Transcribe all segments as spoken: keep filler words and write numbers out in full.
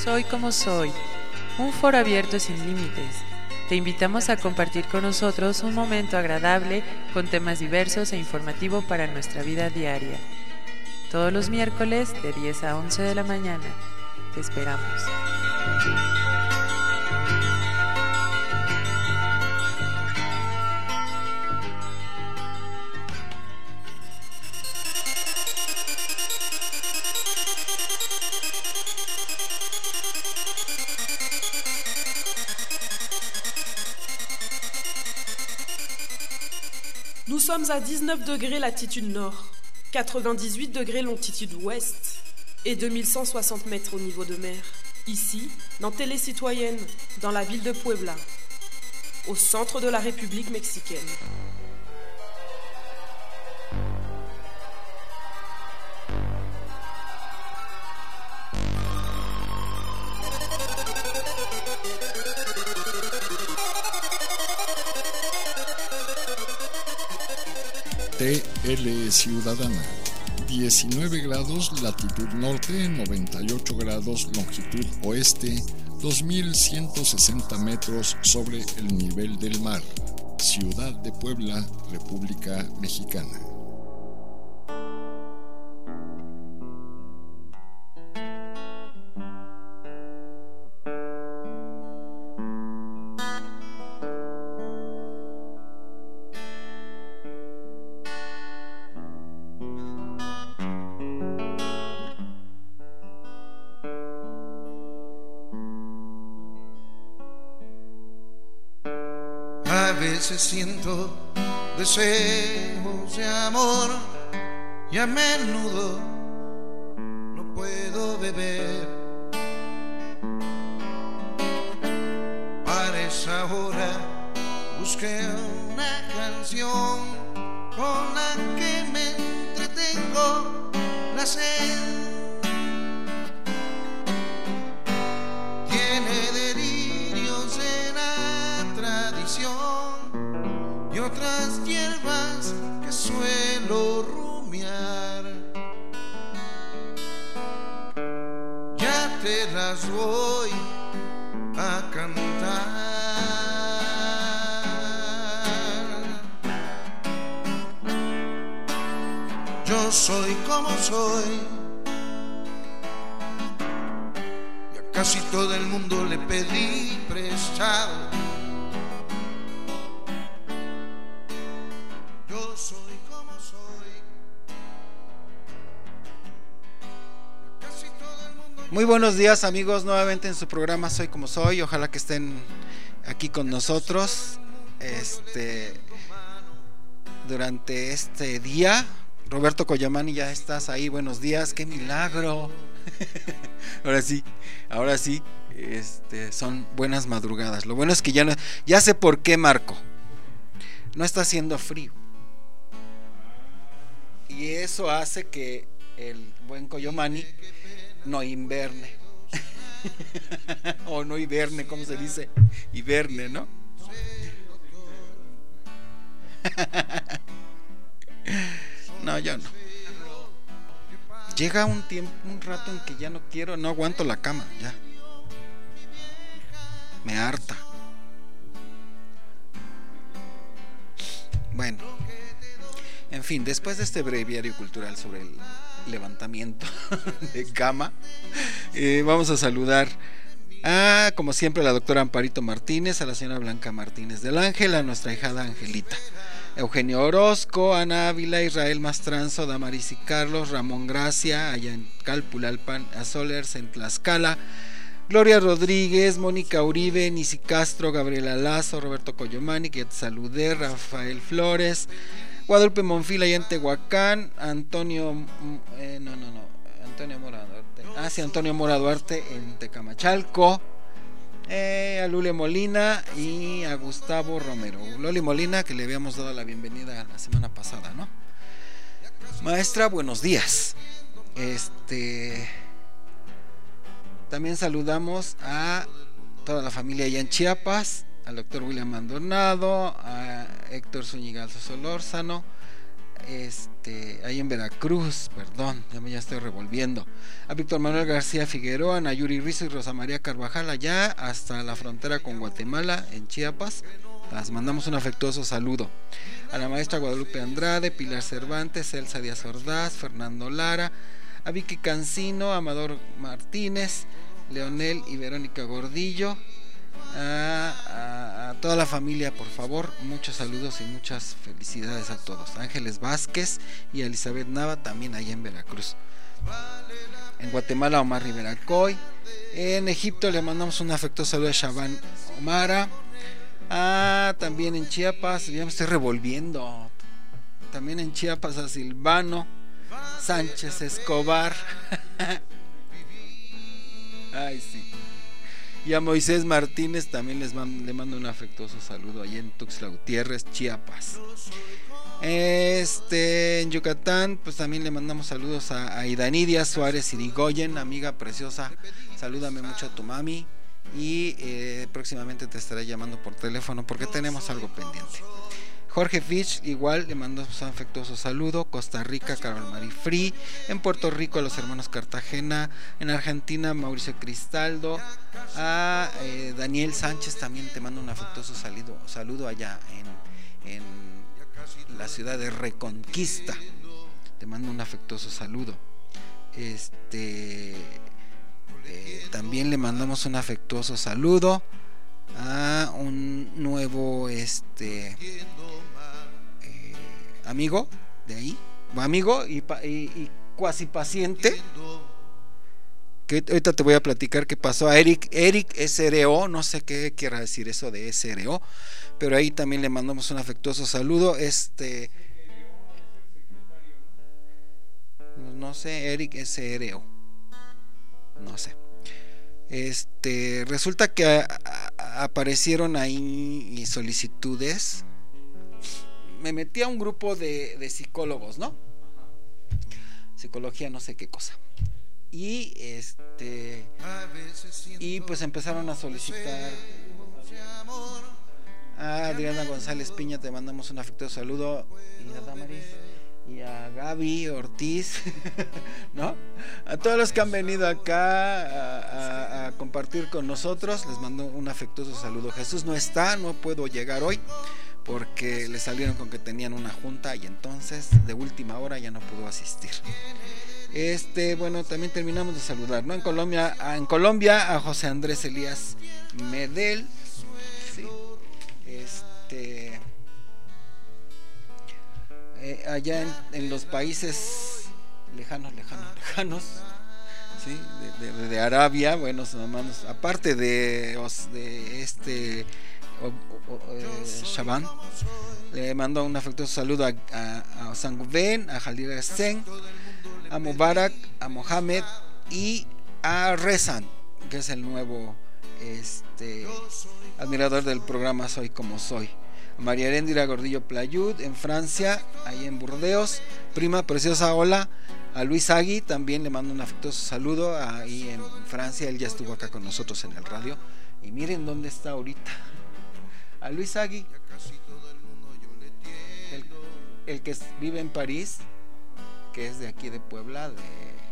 Soy como soy, un foro abierto sin límites. Te invitamos a compartir con nosotros un momento agradable con temas diversos e informativo para nuestra vida diaria. Todos los miércoles de diez a once de la mañana. Te esperamos. Nous sommes à dix-neuf degrés latitude nord, quatre-vingt-dix-huit degrés longitude ouest et deux mille cent soixante mètres au niveau de mer. Ici, dans Télé Citoyenne, dans la ville de Puebla, au centre de la République mexicaine. T L Ciudadana, diecinueve grados latitud norte, noventa y ocho grados longitud oeste, dos mil ciento sesenta metros sobre el nivel del mar, Ciudad de Puebla, República Mexicana. A veces siento deseos de amor y a menudo no puedo beber. Para esa hora busqué una canción con la que me entretengo la sed. Tiene delirios de la tradición y otras hierbas que suelo rumiar. Ya te las voy a cantar. Yo soy como soy, y a casi todo el mundo le pedí prestado. Muy buenos días, amigos, nuevamente en su programa Soy como soy. Ojalá que estén aquí con nosotros este durante este día. Roberto Coyamani, ya estás ahí, buenos días, qué milagro. Ahora sí, ahora sí, este, son buenas madrugadas. Lo bueno es que ya no, ya sé por qué, Marco. No está haciendo frío. Y eso hace que el buen Coyamani no inverne. O no hiberne, ¿cómo se dice? Hiberne, ¿no? No, yo no. Llega un tiempo, un rato en que ya no quiero, no aguanto la cama, ya. Me harta. Bueno, en fin, después de este breviario cultural sobre el levantamiento de cama, eh, vamos a saludar a, como siempre, a la doctora Amparito Martínez, a la señora Blanca Martínez del Ángel, a nuestra hijada Angelita, Eugenio Orozco, Ana Ávila, Israel Mastranzo, Damaris y Carlos, Ramón Gracia, allá en Calpulalpan, a Solers en Tlaxcala, Gloria Rodríguez, Mónica Uribe, Nisi Castro, Gabriela Lazo, Roberto Coyomani, que ya te saludé, Rafael Flores, Guadalupe Monfil allá en Tehuacán, Antonio, eh, no, no, no, Antonio Mora Duarte, ah, sí, Antonio Mora Duarte en Tecamachalco, eh, a Lule Molina y a Gustavo Romero. Loli Molina, que le habíamos dado la bienvenida la semana pasada, ¿no? Maestra, buenos días. Este, también saludamos a toda la familia allá en Chiapas, al doctor William Maldonado, a Héctor Zúñiga Solórzano, este, ahí en Veracruz, perdón, ya me ya estoy revolviendo. A Víctor Manuel García Figueroa, Nayuri Rizo y Rosa María Carvajal, allá hasta la frontera con Guatemala, en Chiapas. Las mandamos un afectuoso saludo. A la maestra Guadalupe Andrade, Pilar Cervantes, Elsa Díaz Ordaz, Fernando Lara, a Vicky Cancino, Amador Martínez, Leonel y Verónica Gordillo, a, a, a toda la familia, por favor, muchos saludos y muchas felicidades a todos. Ángeles Vázquez y a Elizabeth Nava, también allá en Veracruz. En Guatemala, Omar Rivera Coy. En Egipto le mandamos un afectuoso saludo a Shaban Omara. Ah, también en Chiapas, ya me estoy revolviendo. También en Chiapas a Silvano Sánchez Escobar. Ay, sí. Y a Moisés Martínez también les mando, le mando un afectuoso saludo allá en Tuxtla Gutiérrez, Chiapas. Este, en Yucatán, pues también le mandamos saludos a, a Idanidia Suárez Irigoyen, amiga preciosa. Salúdame mucho a tu mami. Y eh, próximamente te estaré llamando por teléfono porque tenemos algo pendiente. Jorge Fitch igual le mando un afectuoso saludo. Costa Rica, Carol Marie Free. En Puerto Rico, a los hermanos Cartagena. En Argentina, Mauricio Cristaldo. A eh, Daniel Sánchez también te mando un afectuoso saludo, saludo allá en, en la ciudad de Reconquista. Te mando un afectuoso saludo. Este... Eh, también le mandamos un afectuoso saludo a un nuevo este eh, amigo de ahí, amigo y, y, y cuasi paciente, que ahorita te voy a platicar qué pasó. A Eric, Eric S R O, no sé qué quiera decir eso de S R O, pero ahí también le mandamos un afectuoso saludo. Este, no sé, Eric S R O. No sé. Este, resulta que a, a, aparecieron ahí solicitudes. Me metí a un grupo de, de psicólogos, ¿no? Psicología, no sé qué cosa. Y este, y pues empezaron a solicitar. A Adriana González Piña, te mandamos un afectuoso saludo. Y a Damaris y a Gaby Ortiz, ¿no? A todos los que han venido acá a, a, a compartir con nosotros, les mando un afectuoso saludo. Jesús no está, no puedo llegar hoy porque le salieron con que tenían una junta y entonces de última hora ya no pudo asistir. Este, bueno, también terminamos de saludar, ¿no? En Colombia, a, en Colombia a José Andrés Elías Medel, sí, este. Eh, allá en, en los países lejanos, lejanos, lejanos, ¿sí? de, de, de Arabia, buenos hermanos, aparte de, de este o, o, eh, Shaban, le mando un afectuoso saludo a, a, a Sanguben, a Jalil Sen, a Mubarak, a Mohamed y a Rezan, que es el nuevo este, admirador del programa Soy Como Soy. María Heréndira Gordillo Playud en Francia, ahí en Burdeos. Prima preciosa, hola. A Luis Agui también le mando un afectuoso saludo ahí en Francia. Él ya estuvo acá con nosotros en el radio. Y miren dónde está ahorita. A Luis Agui, el, el que vive en París, que es de aquí de Puebla, de...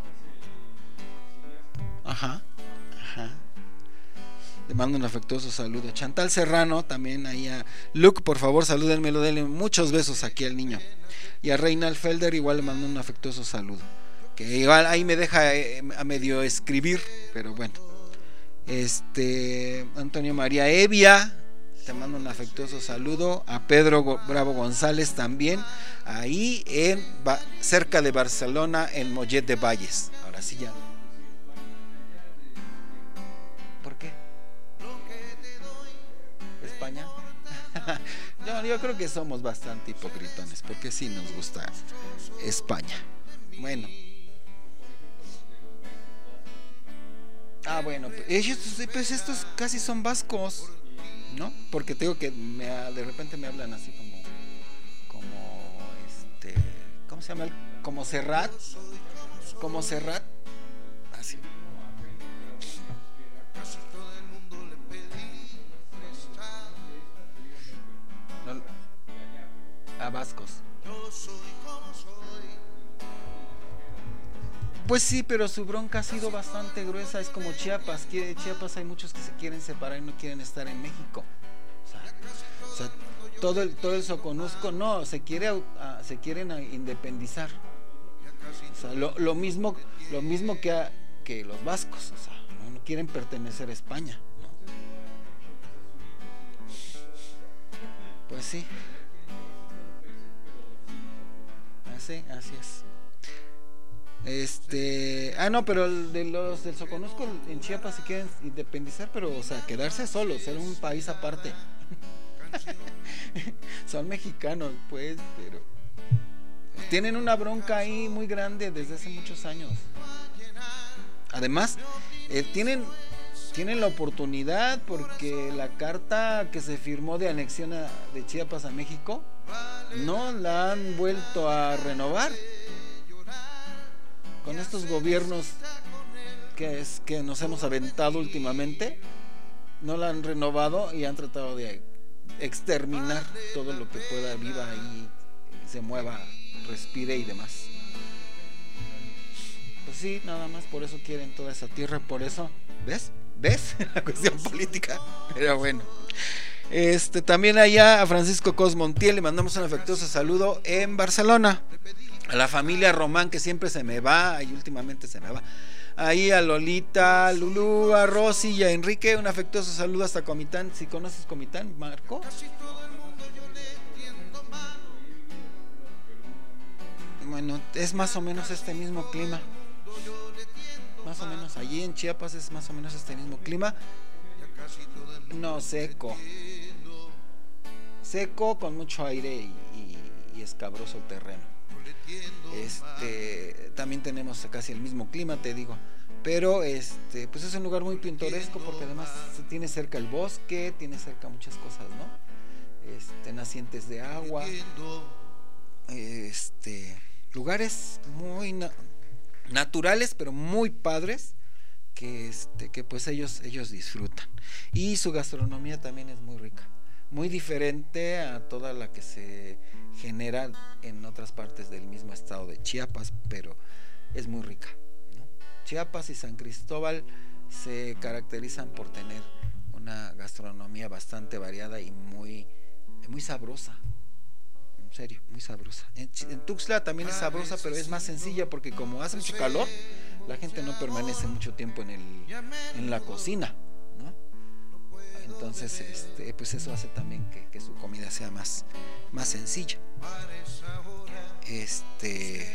Ajá, ajá. Le mando un afectuoso saludo. Chantal Serrano, también ahí a Luke, por favor, salúdenmelo, denle muchos besos aquí al niño. Y a Reinald Felder igual le mando un afectuoso saludo. Que igual ahí me deja eh, a medio escribir, pero bueno. Este, Antonio María Evia, te mando un afectuoso saludo. A Pedro Bravo González también, ahí en cerca de Barcelona, en Mollet de Valles. Ahora sí ya. ¿Por qué? España. yo, yo creo que somos bastante hipocritones porque sí nos gusta España. Bueno. Ah, bueno, ellos pues estos casi son vascos, ¿no? Porque tengo que me, de repente me hablan así como como este, ¿cómo se llama? Como Serrat, como Serrat, así. A vascos. Pues sí, pero su bronca ha sido bastante gruesa. Es como Chiapas. Quiere, Chiapas hay muchos que se quieren separar y no quieren estar en México. O sea, o sea todo el todo el Soconusco no se quiere uh, se quieren independizar. O sea, lo, lo mismo lo mismo que a, que los vascos. O sea, no, no quieren pertenecer a España, ¿no? Pues sí. Así, así es. Este, ah no, pero el de los del Soconusco en Chiapas se quieren independizar, pero o sea, quedarse solos, ser un país aparte. Son mexicanos, pues, pero tienen una bronca ahí muy grande desde hace muchos años. Además, eh, tienen tienen la oportunidad porque la carta que se firmó de anexión a, de Chiapas a México no la han vuelto a renovar. Con estos gobiernos que es que nos hemos aventado últimamente, no la han renovado y han tratado de exterminar todo lo que pueda viva y se mueva, respire y demás. Pues sí, nada más por eso quieren toda esa tierra, por eso, ¿ves? ¿Ves? La cuestión política. Pero bueno. Este, también allá a Francisco Cos Montiel le mandamos un afectuoso saludo en Barcelona. A la familia Román, que siempre se me va y últimamente se me va. Ahí a Lolita, a Lulú, a Rosy y a Enrique, un afectuoso saludo hasta Comitán. Si conoces Comitán, Marco. Bueno, es más o menos este mismo clima. Más o menos, allí en Chiapas es más o menos este mismo clima. No, seco. Seco con mucho aire y, y, y escabroso el terreno. Este, también tenemos casi el mismo clima, te digo, pero este, pues es un lugar muy pintoresco porque además tiene cerca el bosque, tiene cerca muchas cosas, ¿no? Este, nacientes de agua, este, lugares muy na- naturales, pero muy padres que este, que pues ellos ellos disfrutan, y su gastronomía también es muy rica, muy diferente a toda la que se genera en otras partes del mismo estado de Chiapas, pero es muy rica, ¿no? Chiapas y San Cristóbal se caracterizan por tener una gastronomía bastante variada y muy, muy sabrosa, en serio, muy sabrosa. En, en Tuxtla también es sabrosa, pero es más sencilla porque como hace mucho calor, la gente no permanece mucho tiempo en, el, en la cocina, ¿no? Entonces, este, pues eso hace también que, que su comida sea más, más sencilla. Este,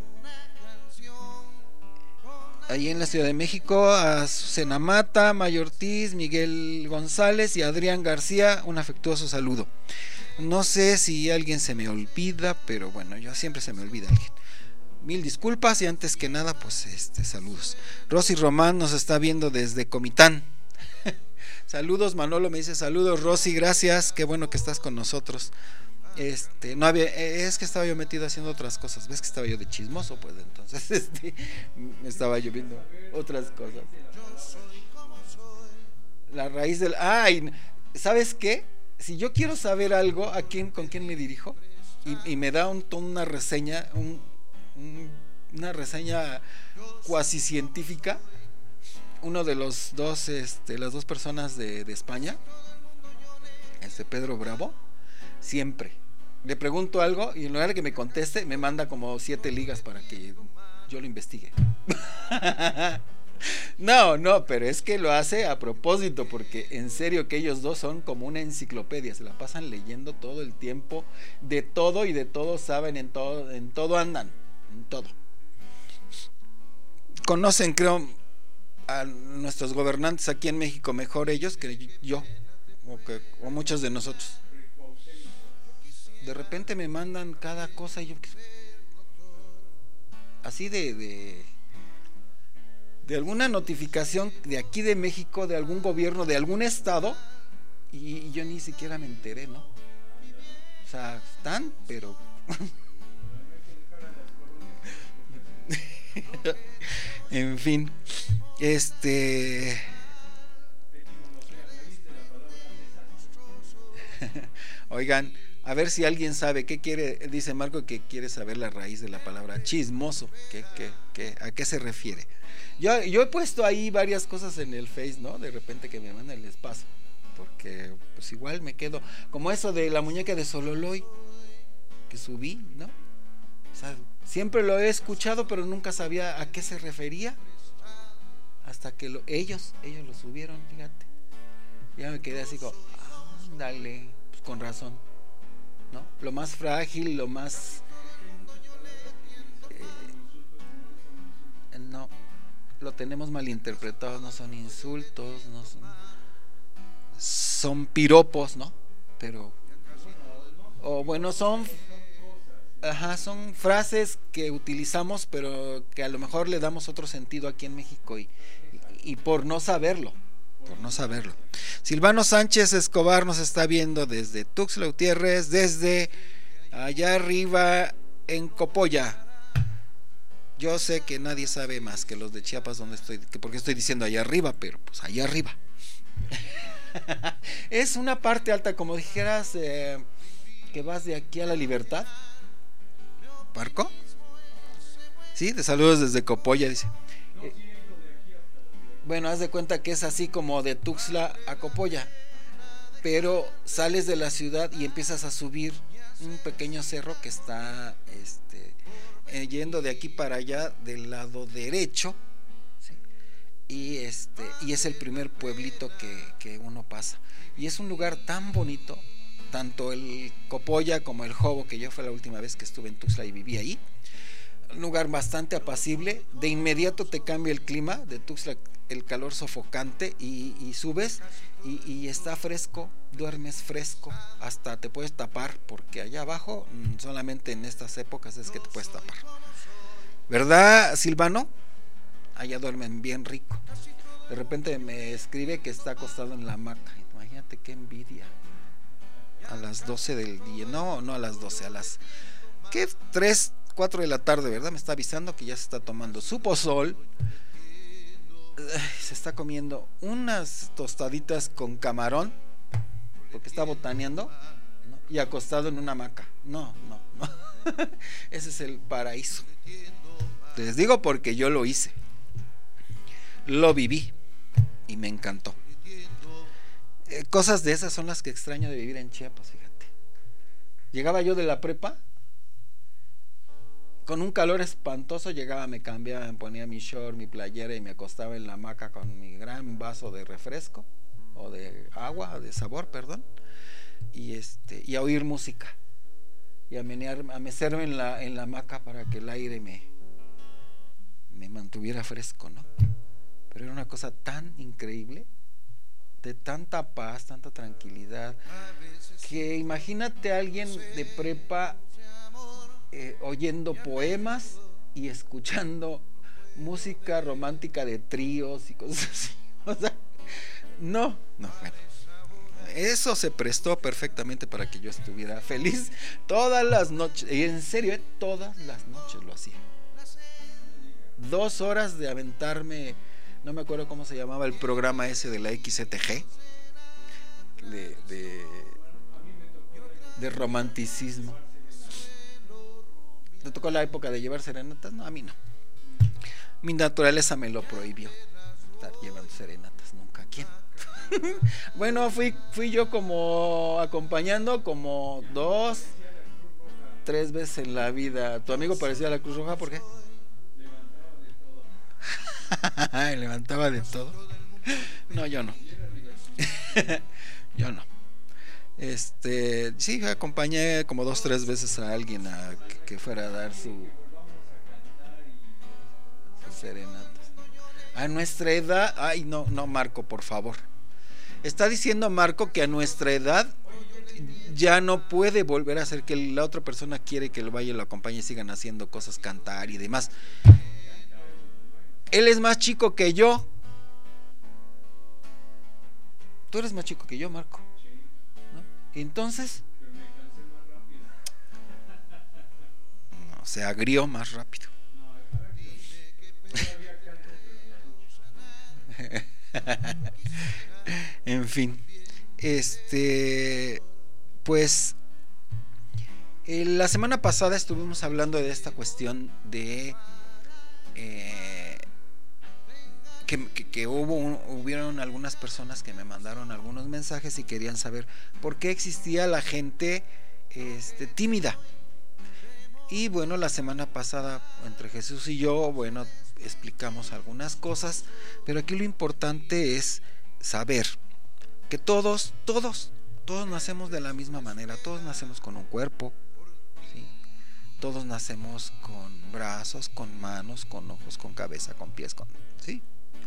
ahí en la Ciudad de México, a Susana Mata, Mayo Ortiz, Miguel González y Adrián García, un afectuoso saludo. No sé si alguien se me olvida, pero bueno, yo siempre se me olvida alguien. Mil disculpas y antes que nada, pues este, saludos. Rosy Román nos está viendo desde Comitán. Saludos, Manolo me dice saludos, Rosy, gracias, qué bueno que estás con nosotros. Este, no había, es que estaba yo metido haciendo otras cosas. ¿Ves que estaba yo de chismoso? Pues entonces este, estaba yo viendo otras cosas. La raíz del, ay, ¿sabes qué? Si yo quiero saber algo, ¿a quién, con quién me dirijo? Y, y me da un, una reseña, un, un, una reseña cuasi científica. Uno de los dos, este, las dos personas de, de España, este Pedro Bravo, siempre le pregunto algo y en lugar de que me conteste, me manda como siete ligas para que yo lo investigue. No, no, pero es que lo hace a propósito, porque en serio que ellos dos son como una enciclopedia, se la pasan leyendo todo el tiempo, de todo y de todo saben, en todo, en todo andan, en todo. Conocen, creo, a nuestros gobernantes aquí en México mejor ellos que yo, o, que, o muchos de nosotros. De repente me mandan cada cosa y yo así de, de de alguna notificación de aquí de México, de algún gobierno, de algún estado, y, y yo ni siquiera me enteré, ¿no? O sea, están, pero en fin, este oigan, A ver si alguien sabe qué quiere, dice Marco que quiere saber la raíz de la palabra chismoso, ¿qué, qué, qué, a qué se refiere? Yo, yo he puesto ahí varias cosas en el Face, ¿no? De repente que me mandan el espacio, porque pues igual me quedo, como eso de la muñeca de Sololoy, que subí, ¿no? O sea, siempre lo he escuchado, pero nunca sabía a qué se refería, hasta que lo, ellos, ellos lo subieron, fíjate. Ya me quedé así como, ándale, pues con razón. ¿No? Lo más frágil, lo más eh, no lo tenemos malinterpretado, no son insultos, no son, son piropos, ¿no? Pero o bueno, son ajá, son frases que utilizamos, pero que a lo mejor le damos otro sentido aquí en México y, y, y por no saberlo. Por no saberlo. Silvano Sánchez Escobar nos está viendo desde Tuxtla Gutiérrez, desde allá arriba en Copolla. Yo sé que nadie sabe más que los de Chiapas donde estoy, que porque estoy diciendo allá arriba, pero pues allá arriba. Es una parte alta, como dijeras eh, que vas de aquí a La Libertad. ¿Parco? Sí, te saludos desde Copolla, dice. Bueno, haz de cuenta que es así como de Tuxtla a Copolla, pero sales de la ciudad y empiezas a subir un pequeño cerro que está este, eh, yendo de aquí para allá del lado derecho, ¿sí? y, este, y es el primer pueblito que, que uno pasa. Y es un lugar tan bonito, tanto el Copolla como el Jobo, que yo fue la última vez que estuve en Tuxtla y viví ahí. Un lugar bastante apacible, de inmediato te cambia el clima, de Tuxtla el calor sofocante y, y subes y, y está fresco, duermes fresco, hasta te puedes tapar, porque allá abajo solamente en estas épocas es que te puedes tapar, ¿verdad, Silvano? Allá duermen bien rico. De repente me escribe que está acostado en la hamaca, imagínate qué envidia, a las doce del día, no, no a las doce, a las ¿qué? tres, cuatro de la tarde, ¿verdad? Me está avisando que ya se está tomando su pozol, se está comiendo unas tostaditas con camarón, porque está botaneando, ¿no? Y acostado en una hamaca. No, no, no. Ese es el paraíso. Les digo porque yo lo hice, lo viví y me encantó. Eh, cosas de esas son las que extraño de vivir en Chiapas, fíjate. Llegaba yo de la prepa con un calor espantoso, llegaba, me cambiaba, me ponía mi short, mi playera y me acostaba en la hamaca con mi gran vaso de refresco o de agua, de sabor, perdón, y este y a oír música y a menear, a mecerme en la en la hamaca para que el aire me me mantuviera fresco, ¿no? Pero era una cosa tan increíble, de tanta paz, tanta tranquilidad, que imagínate a alguien de prepa Eh, oyendo poemas y escuchando música romántica de tríos y cosas así. O sea, no, no, bueno, eso se prestó perfectamente para que yo estuviera feliz todas las noches, y en serio, ¿eh? Todas las noches lo hacía. Dos horas de aventarme, no me acuerdo cómo se llamaba el programa ese de la X C T G, de, de, de romanticismo. ¿Te tocó la época de llevar serenatas? No, a mí no. Mi naturaleza me lo prohibió, estar llevando serenatas nunca. ¿A quién? Bueno, fui, fui yo como acompañando como dos, tres veces en la vida. Tu amigo parecía la Cruz Roja, ¿por qué? Levantaba de todo. No, yo no. Yo no. Este, sí, acompañé como dos, tres veces a alguien a que, que fuera a dar su, su serenatas. A nuestra edad, ay, no, no, Marco, por favor. Está diciendo Marco que a nuestra edad ya no puede volver a hacer, que la otra persona quiere que el vaya y lo acompañe y sigan haciendo cosas, cantar y demás. Él es más chico que yo. Tú eres más chico que yo, Marco. Entonces, no, se agrió más rápido. En fin, este, pues Eh, la semana pasada estuvimos hablando de esta cuestión de eh, que, que, que hubo un, hubieron algunas personas que me mandaron algunos mensajes y querían saber por qué existía la gente este, tímida. Y bueno, la semana pasada entre Jesús y yo, bueno, explicamos algunas cosas, pero aquí lo importante es saber que todos, todos, todos nacemos de la misma manera. Todos nacemos con un cuerpo, ¿sí? Todos nacemos con brazos, con manos, con ojos, con cabeza, con pies, con, ¿sí?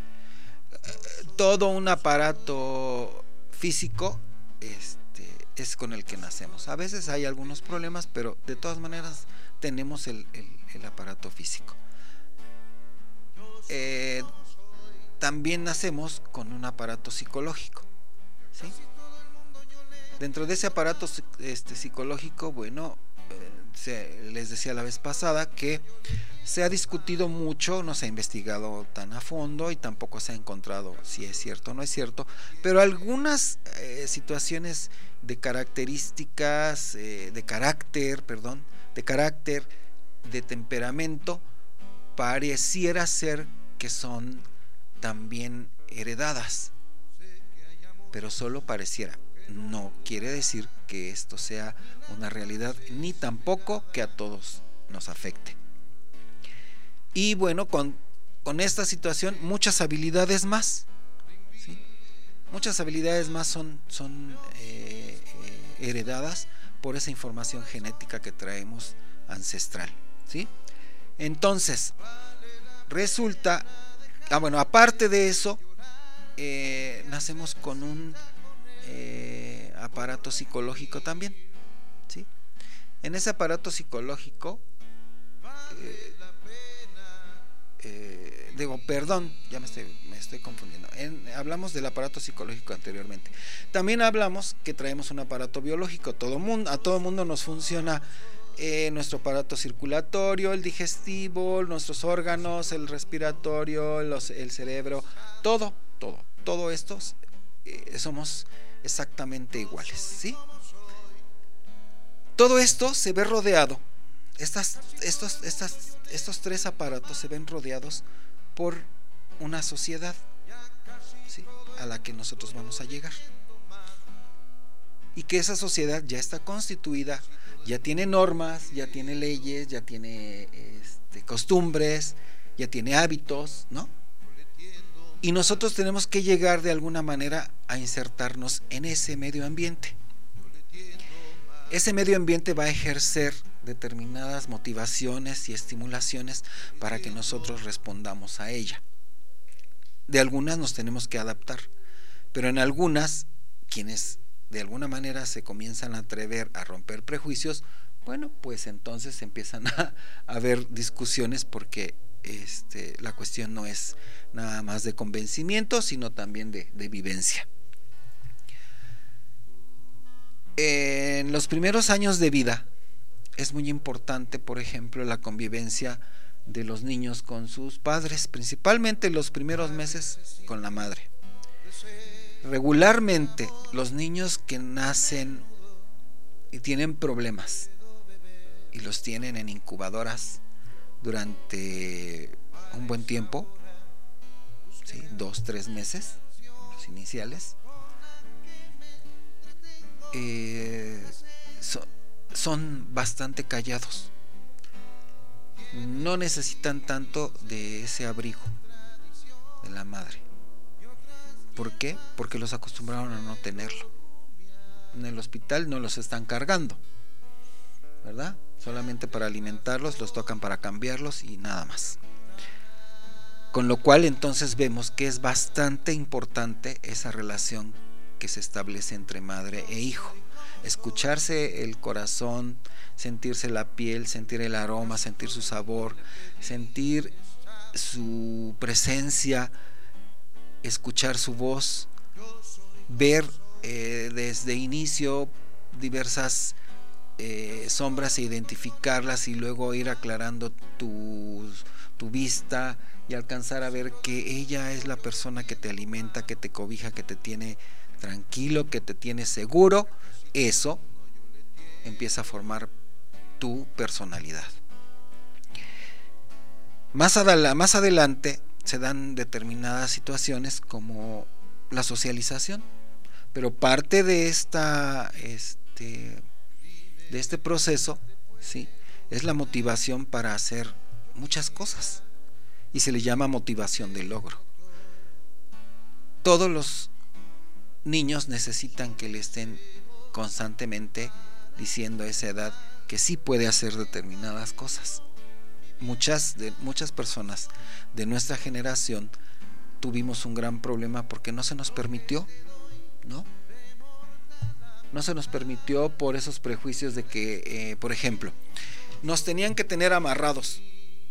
Todo un aparato físico este, es con el que nacemos. A veces hay algunos problemas, pero de todas maneras tenemos el, el, el aparato físico. Eh, también nacemos con un aparato psicológico, ¿sí? Dentro de ese aparato este, psicológico, bueno, eh, se, les decía la vez pasada que se ha discutido mucho, no se ha investigado tan a fondo y tampoco se ha encontrado si es cierto o no es cierto, pero algunas eh, situaciones de características, eh, de carácter, perdón, de carácter, de temperamento, pareciera ser que son también heredadas, pero solo pareciera. No quiere decir que esto sea una realidad, ni tampoco que a todos nos afecte. Y bueno, con, con esta situación, muchas habilidades más, ¿sí? Muchas habilidades más son, son eh, eh, heredadas por esa información genética que traemos ancestral, ¿sí? Entonces, resulta, ah, bueno, aparte de eso, eh, nacemos con un eh, aparato psicológico también, ¿sí? En ese aparato psicológico, eh, eh, digo, perdón, ya me estoy, me estoy confundiendo. En, hablamos del aparato psicológico anteriormente. También hablamos que traemos un aparato biológico. Todo mundo, a todo mundo nos funciona eh, nuestro aparato circulatorio, el digestivo, nuestros órganos, el respiratorio, los, el cerebro, todo, todo, todo estos eh, somos exactamente iguales, ¿sí? Todo esto se ve rodeado. Estas, estos, estas, estos tres aparatos se ven rodeados por una sociedad, ¿sí?, a la que nosotros vamos a llegar, y que esa sociedad ya está constituida, ya tiene normas, ya tiene leyes, ya tiene este, costumbres, ya tiene hábitos, ¿no? Y nosotros tenemos que llegar de alguna manera a insertarnos en ese medio ambiente. Ese medio ambiente va a ejercer determinadas motivaciones y estimulaciones para que nosotros respondamos a ella. De algunas nos tenemos que adaptar, pero en algunas, quienes de alguna manera se comienzan a atrever a romper prejuicios, bueno, pues entonces empiezan a, a haber discusiones, porque este, la cuestión no es nada más de convencimiento, sino también de, de vivencia. En los primeros años de vida es muy importante, por ejemplo, la convivencia de los niños con sus padres, principalmente los primeros meses con la madre. Regularmente los niños que nacen y tienen problemas y los tienen en incubadoras durante un buen tiempo, ¿sí?, dos, tres meses, los iniciales, eh, so, son bastante callados. No necesitan tanto de ese abrigo de la madre. ¿Por qué? Porque los acostumbraron a no tenerlo. En el hospital no los están cargando, ¿verdad? Solamente para alimentarlos, los tocan para cambiarlos y nada más. Con lo cual entonces vemos que es bastante importante esa relación que se establece entre madre e hijo. Escucharse el corazón, sentirse la piel, sentir el aroma, sentir su sabor, sentir su presencia, escuchar su voz, ver eh, desde inicio diversas eh, sombras e identificarlas, y luego ir aclarando tu, tu vista y alcanzar a ver que ella es la persona que te alimenta, que te cobija, que te tiene tranquilo, que te tiene seguro. Eso empieza a formar tu personalidad. Más, adala, más adelante se dan determinadas situaciones como la socialización, pero parte de esta este, de este proceso, ¿sí?, es la motivación para hacer muchas cosas y se le llama motivación de logro. Todos los niños necesitan que le estén constantemente diciendo a esa edad que sí puede hacer determinadas cosas. Muchas, de, muchas personas de nuestra generación tuvimos un gran problema porque no se nos permitió, ¿no? No se nos permitió por esos prejuicios de que, eh, por ejemplo, nos tenían que tener amarrados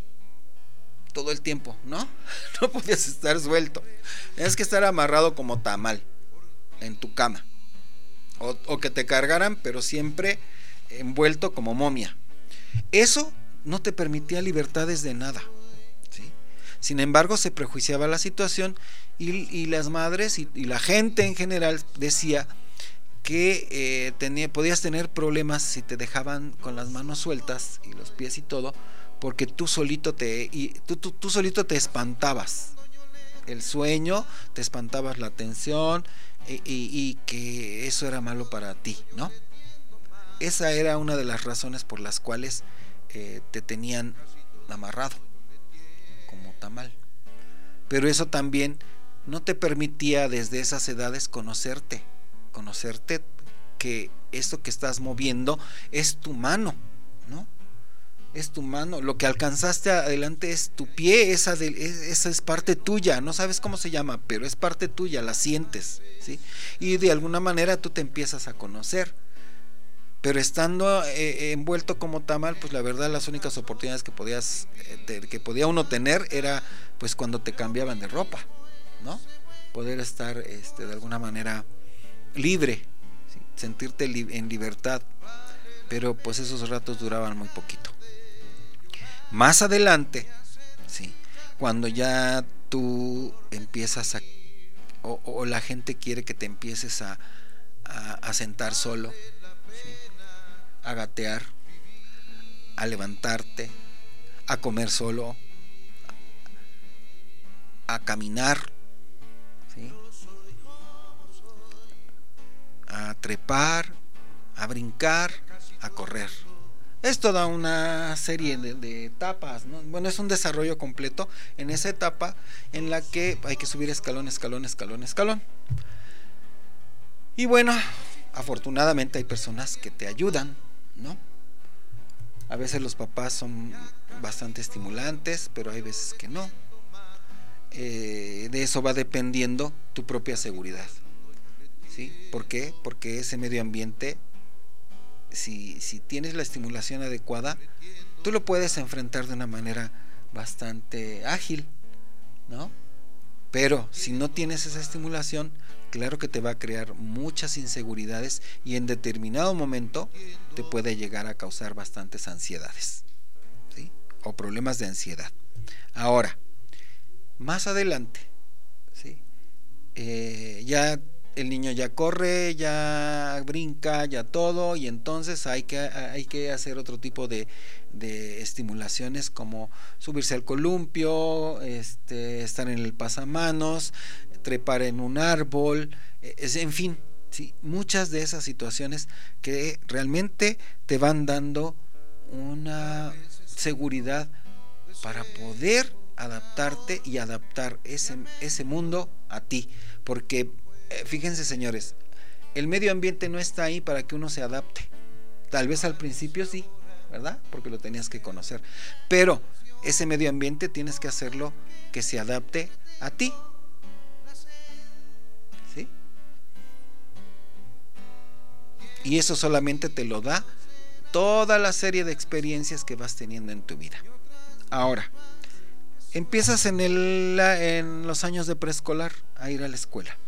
todo el tiempo, ¿no? No podías estar suelto. Tenías que estar amarrado como tamal en tu cama. O, o que te cargaran, pero siempre envuelto como momia. Eso no te permitía libertades de nada, ¿sí? Sin embargo, se prejuiciaba la situación y, y las madres y, y la gente en general decía que eh, tenía, podías tener problemas si te dejaban con las manos sueltas y los pies y todo, porque tú solito te y tú, tú, tú solito te espantabas el sueño, te espantabas la tensión y, y, y que eso era malo para ti, ¿no? Esa era una de las razones por las cuales eh, te tenían amarrado como tamal. Pero eso también no te permitía desde esas edades conocerte. Conocerte que esto que estás moviendo es tu mano, ¿no? Es tu mano, lo que alcanzaste adelante es tu pie, esa, de, esa es parte tuya, no sabes cómo se llama, pero es parte tuya, la sientes, ¿sí? Y de alguna manera tú te empiezas a conocer, pero estando eh, envuelto como tamal, pues la verdad las únicas oportunidades que podías eh, te, que podía uno tener era pues cuando te cambiaban de ropa, ¿no? Poder estar este, de alguna manera libre, ¿sí?, sentirte li- en libertad, pero pues esos ratos duraban muy poquito. Más adelante, ¿sí?, cuando ya tú empiezas a o, o la gente quiere que te empieces a, a, a sentar solo, ¿sí?, a gatear, a levantarte, a comer solo, a caminar, ¿sí?, a trepar, a brincar, a correr. Es toda una serie de, de etapas, ¿no? Bueno, es un desarrollo completo en esa etapa en la que hay que subir escalón, escalón, escalón, escalón. Y bueno, afortunadamente hay personas que te ayudan, ¿no? A veces los papás son bastante estimulantes, pero hay veces que no. Eh, de eso va dependiendo tu propia seguridad, ¿sí? ¿Por qué? Porque ese medio ambiente, si, si tienes la estimulación adecuada, tú lo puedes enfrentar de una manera bastante ágil, ¿no? Pero si no tienes esa estimulación, claro que te va a crear muchas inseguridades y en determinado momento te puede llegar a causar bastantes ansiedades, ¿sí?, o problemas de ansiedad. Ahora, más adelante, ¿sí?, eh, ya el niño ya corre, ya brinca, ya todo, y entonces hay que, hay que hacer otro tipo de, de estimulaciones, como subirse al columpio, este, estar en el pasamanos, trepar en un árbol, es, en fin, ¿sí?, muchas de esas situaciones que realmente te van dando una seguridad para poder adaptarte y adaptar ese, ese mundo a ti, porque fíjense, señores, el medio ambiente no está ahí para que uno se adapte. Tal vez al principio sí, ¿verdad? Porque lo tenías que conocer, pero ese medio ambiente tienes que hacerlo que se adapte a ti, ¿sí? Y eso solamente te lo da toda la serie de experiencias que vas teniendo en tu vida. Ahora, empiezas en, el, en los años de preescolar a ir a la escuela.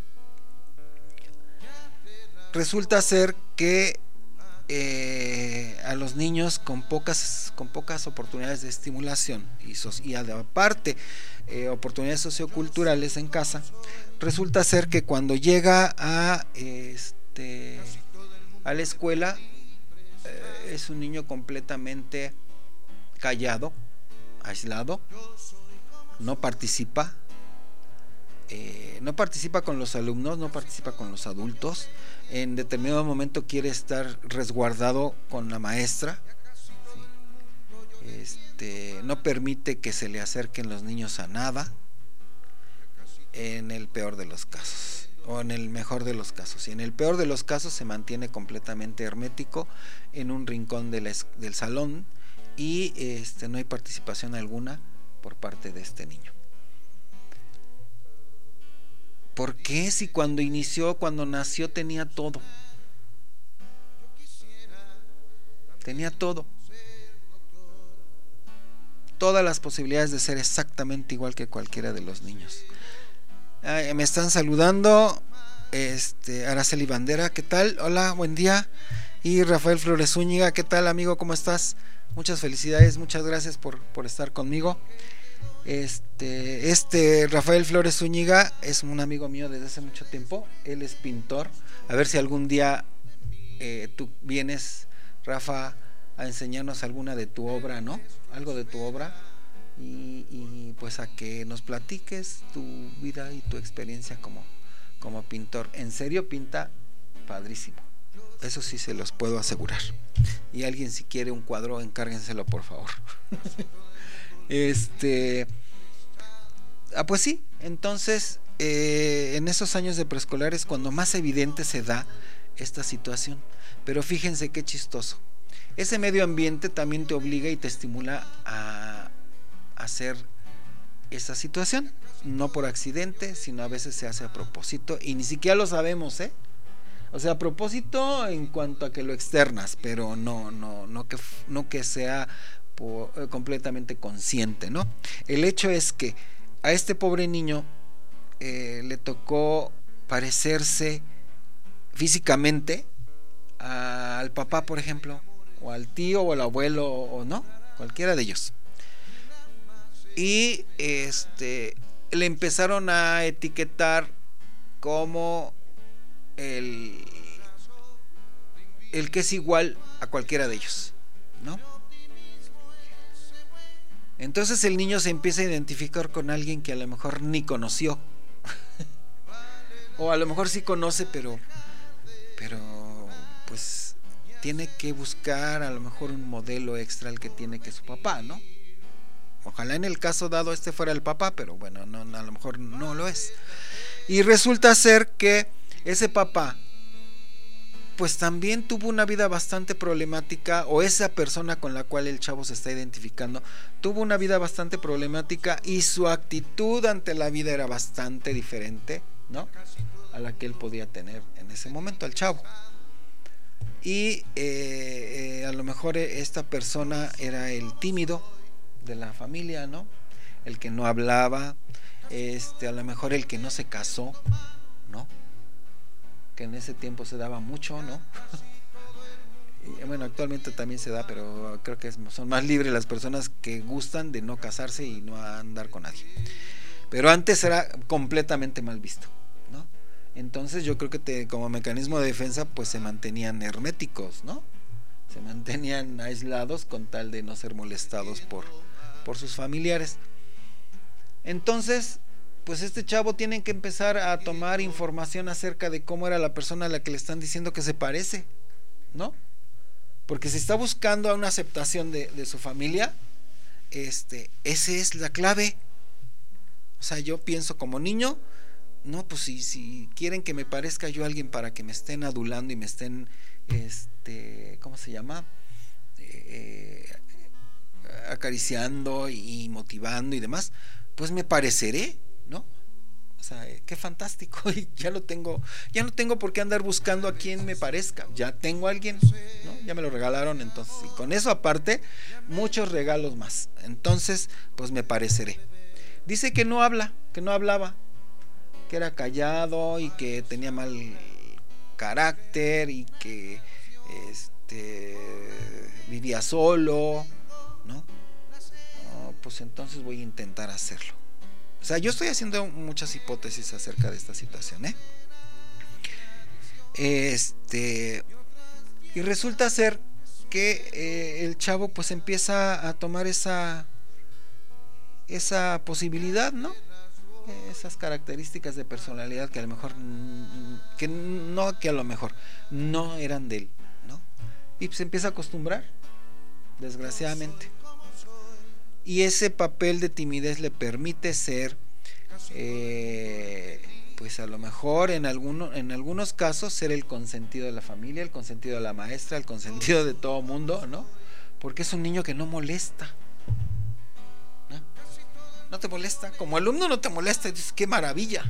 Resulta ser que eh, a los niños con pocas, con pocas oportunidades de estimulación y, so, y aparte eh, oportunidades socioculturales en casa, resulta ser que cuando llega a, este, a la escuela eh, es un niño completamente callado, aislado, no participa, eh, no participa con los alumnos, no participa con los adultos, en determinado momento quiere estar resguardado con la maestra, ¿sí? Este, no permite que se le acerquen los niños a nada, en el peor de los casos, o en el mejor de los casos, y en el peor de los casos se mantiene completamente hermético en un rincón del, del salón, y este, no hay participación alguna por parte de este niño. ¿Por qué? Si cuando inició, cuando nació tenía todo, tenía todo, todas las posibilidades de ser exactamente igual que cualquiera de los niños. Ay, me están saludando, este, Araceli Bandera, ¿qué tal? Hola, buen día. Y Rafael Flores Zúñiga, ¿qué tal, amigo? ¿Cómo estás? Muchas felicidades, muchas gracias por, por estar conmigo. Este, este Rafael Flores Zúñiga es un amigo mío desde hace mucho tiempo. Él es pintor. A ver si algún día eh, tú vienes, Rafa, a enseñarnos alguna de tu obra, ¿no? Algo de tu obra. Y, y pues a que nos platiques tu vida y tu experiencia como, como pintor. En serio, pinta padrísimo. Eso sí se los puedo asegurar. Y alguien, si quiere un cuadro, encárguenselo, por favor. Este, ah, pues sí, entonces eh, en esos años de preescolar es cuando más evidente se da esta situación. Pero fíjense qué chistoso. Ese medio ambiente también te obliga y te estimula a hacer esa situación. No por accidente, sino a veces se hace a propósito y ni siquiera lo sabemos, ¿eh? O sea, a propósito en cuanto a que lo externas, pero no, no, no que, no que sea por, eh, completamente consciente, ¿no? El hecho es que a este pobre niño eh, le tocó parecerse físicamente a, al papá, por ejemplo, o al tío o al abuelo, o no, cualquiera de ellos. Y este le empezaron a etiquetar como El, el que es igual a cualquiera de ellos, ¿no? Entonces el niño se empieza a identificar con alguien que a lo mejor ni conoció o a lo mejor sí conoce, pero pero pues tiene que buscar a lo mejor un modelo extra al que tiene, que su papá, ¿no? Ojalá en el caso dado este fuera el papá, pero bueno, no, a lo mejor no lo es. Y resulta ser que ese papá pues también tuvo una vida bastante problemática, o esa persona con la cual el chavo se está identificando tuvo una vida bastante problemática, y su actitud ante la vida era bastante diferente, ¿no?, a la que él podía tener en ese momento, al chavo. Y eh, eh, a lo mejor esta persona era el tímido de la familia, ¿no?, el que no hablaba, este, a lo mejor el que no se casó, ¿no?, que en ese tiempo se daba mucho, ¿no? Y bueno, actualmente también se da, pero creo que son más libres las personas que gustan de no casarse y no andar con nadie. Pero antes era completamente mal visto, ¿no? Entonces yo creo que te, como mecanismo de defensa, pues se mantenían herméticos, ¿no? Se mantenían aislados con tal de no ser molestados por, por sus familiares. Entonces, pues este chavo tiene que empezar a tomar información acerca de cómo era la persona a la que le están diciendo que se parece, ¿no? Porque si está buscando una aceptación de, de su familia, este, esa es la clave. O sea, yo pienso como niño, no, pues si, si quieren que me parezca yo a alguien para que me estén adulando y me estén, este, ¿cómo se llama? Eh, acariciando y motivando y demás, pues me pareceré, ¿no? O sea, qué fantástico. Y ya lo tengo, ya no tengo por qué andar buscando a quien me parezca. Ya tengo a alguien, ¿no? Ya me lo regalaron, entonces, y con eso aparte, muchos regalos más. Entonces, pues me pareceré. Dice que no habla, que no hablaba, que era callado y que tenía mal carácter y que este vivía solo, ¿no? No, pues entonces voy a intentar hacerlo. O sea, yo estoy haciendo muchas hipótesis acerca de esta situación, ¿eh? Este, y resulta ser que eh, el chavo pues empieza a tomar esa esa posibilidad, ¿no? Esas características de personalidad que a lo mejor que no que a lo mejor no eran de él, ¿no? Y pues se empieza a acostumbrar, desgraciadamente. Y ese papel de timidez le permite ser eh, pues a lo mejor en alguno, en algunos casos ser el consentido de la familia, el consentido de la maestra, el consentido de todo mundo, ¿no? Porque es un niño que no molesta. ¿No? No te molesta, como alumno no te molesta, dices, qué maravilla.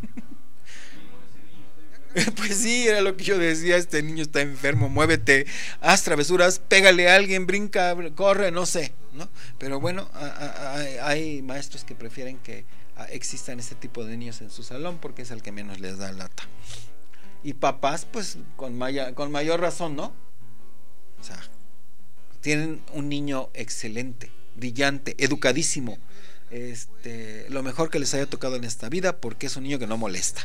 Pues sí, era lo que yo decía, este niño está enfermo, muévete, haz travesuras, pégale a alguien, brinca, corre, no sé, ¿no? Pero bueno, hay maestros que prefieren que existan este tipo de niños en su salón porque es el que menos les da lata. Y papás, pues con, maya, con mayor razón, ¿no? O sea, tienen un niño excelente, brillante, educadísimo, este, lo mejor que les haya tocado en esta vida porque es un niño que no molesta.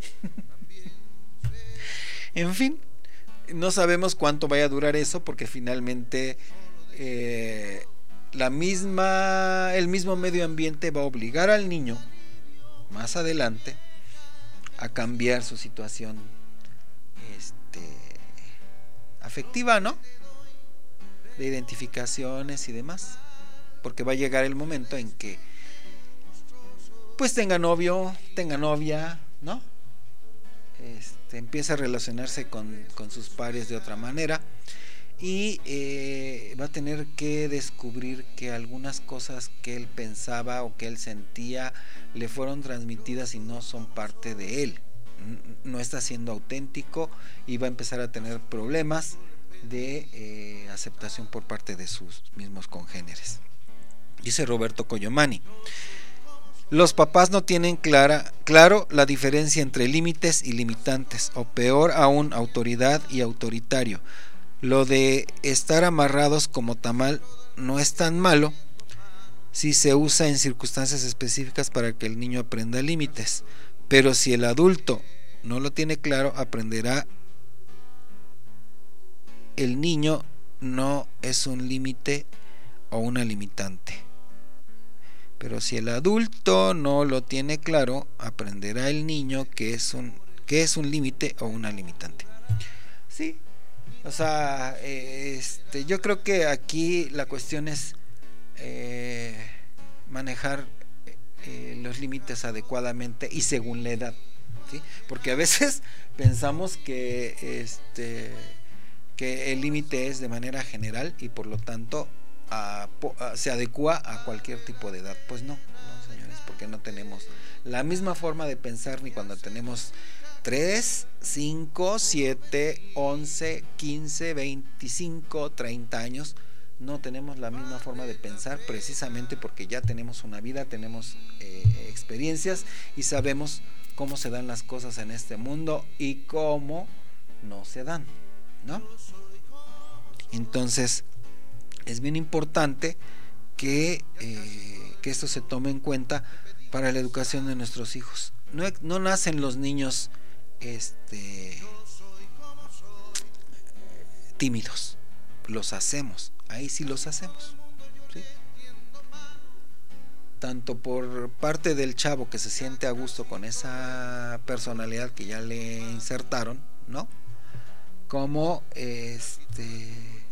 En fin, no sabemos cuánto vaya a durar eso porque finalmente eh, la misma, el mismo medio ambiente va a obligar al niño más adelante a cambiar su situación este, afectiva, ¿no? De identificaciones y demás, porque va a llegar el momento en que pues tenga novio, tenga novia, ¿no? Este, empieza a relacionarse con, con sus pares de otra manera y eh, va a tener que descubrir que algunas cosas que él pensaba o que él sentía le fueron transmitidas y no son parte de él, no está siendo auténtico y va a empezar a tener problemas de eh, aceptación por parte de sus mismos congéneres. Dice Roberto Coyomani: los papás no tienen clara, claro la diferencia entre límites y limitantes, o peor aún, autoridad y autoritario. Lo de estar amarrados como tamal no es tan malo si se usa en circunstancias específicas para que el niño aprenda límites, pero si el adulto no lo tiene claro, aprenderá. El niño no es un límite o una limitante. Pero si el adulto no lo tiene claro, aprenderá el niño que es un que es un límite o una limitante. Sí, o sea, este, yo creo que aquí la cuestión es eh, manejar eh, los límites adecuadamente y según la edad, ¿sí? Porque a veces pensamos que este que el límite es de manera general y por lo tanto A, a, se adecua a cualquier tipo de edad. Pues no, no señores, porque no tenemos la misma forma de pensar ni cuando tenemos tres, cinco, siete, once, quince, veinticinco, treinta años. No tenemos la misma forma de pensar precisamente porque ya tenemos una vida, tenemos eh, experiencias y sabemos cómo se dan las cosas en este mundo y cómo no se dan, ¿no? Entonces es bien importante que, eh, que esto se tome en cuenta para la educación de nuestros hijos. No, no nacen los niños este, tímidos, los hacemos, ahí sí los hacemos, ¿sí? Tanto por parte del chavo que se siente a gusto con esa personalidad que ya le insertaron, ¿no? Como este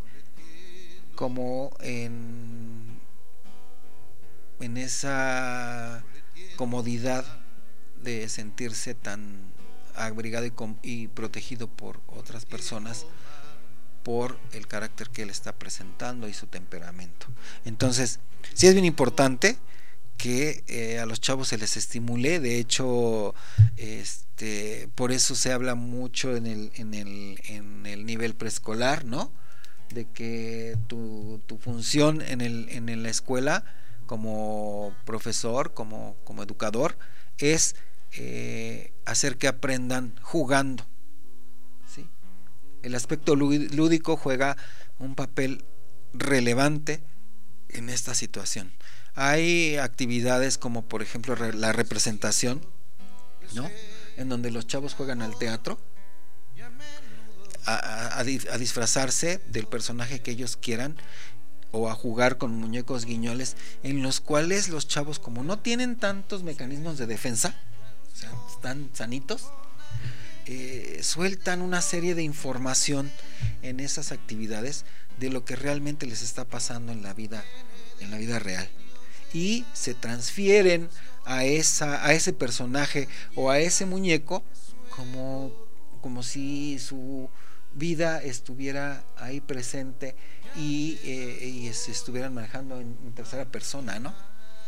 como en, en esa comodidad de sentirse tan abrigado y, com, y protegido por otras personas por el carácter que él está presentando y su temperamento. Entonces, sí es bien importante que eh, a los chavos se les estimule. De hecho, este, por eso se habla mucho en el, en el, en el nivel preescolar, ¿no? De que tu, tu función en, el, en la escuela como profesor, como, como educador, es eh, hacer que aprendan jugando, ¿sí? El aspecto lúdico juega un papel relevante en esta situación. Hay actividades como por ejemplo la representación, ¿no? En donde los chavos juegan al teatro. a, a, a disfrazarse del personaje que ellos quieran, o a jugar con muñecos guiñoles, en los cuales los chavos, como no tienen tantos mecanismos de defensa, o sea, están sanitos, eh, sueltan una serie de información en esas actividades de lo que realmente les está pasando en la vida, en la vida real, y se transfieren a esa, a ese personaje o a ese muñeco como, como si su vida estuviera ahí presente y, eh, y se estuvieran manejando en, en tercera persona, ¿no?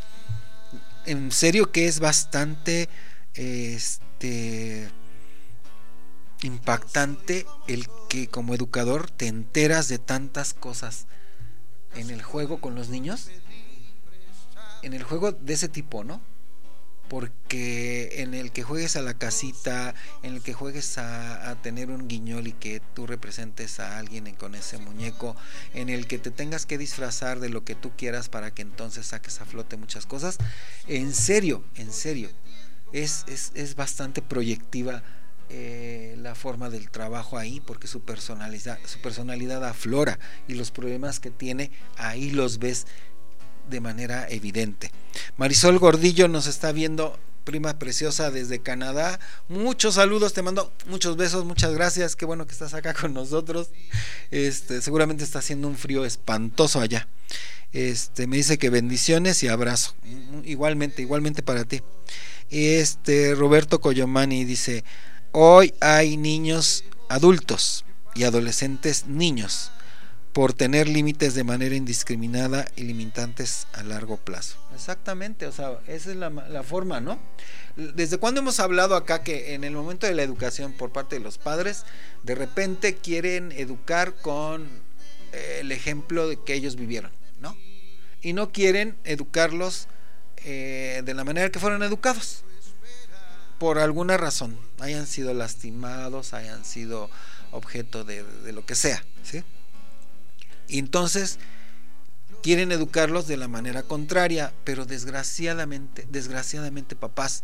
En serio que es bastante este impactante el que como educador te enteras de tantas cosas en el juego con los niños, en el juego de ese tipo, ¿no? Porque en el que juegues a la casita, en el que juegues a, a tener un guiñol y que tú representes a alguien con ese muñeco, en el que te tengas que disfrazar de lo que tú quieras para que entonces saques a flote muchas cosas, en serio, en serio, es, es, es bastante proyectiva eh, la forma del trabajo ahí, porque su personalidad, su personalidad aflora y los problemas que tiene ahí los ves de manera evidente. Marisol Gordillo nos está viendo, prima preciosa, desde Canadá. Muchos saludos, te mando muchos besos, muchas gracias, qué bueno que estás acá con nosotros. Este, seguramente está haciendo un frío espantoso allá. Este, me dice que bendiciones y abrazo. Igualmente, igualmente para ti. Este, Roberto Coyomani dice: hoy hay niños adultos y adolescentes niños por tener límites de manera indiscriminada y limitantes a largo plazo. Exactamente, o sea, esa es la, la forma, ¿no? ¿Desde cuándo hemos hablado acá que en el momento de la educación por parte de los padres, de repente quieren educar con eh, el ejemplo de que ellos vivieron, ¿no? Y no quieren educarlos eh, de la manera que fueron educados, por alguna razón, hayan sido lastimados, hayan sido objeto de, de lo que sea, ¿sí? Y entonces quieren educarlos de la manera contraria, pero desgraciadamente, desgraciadamente, papás,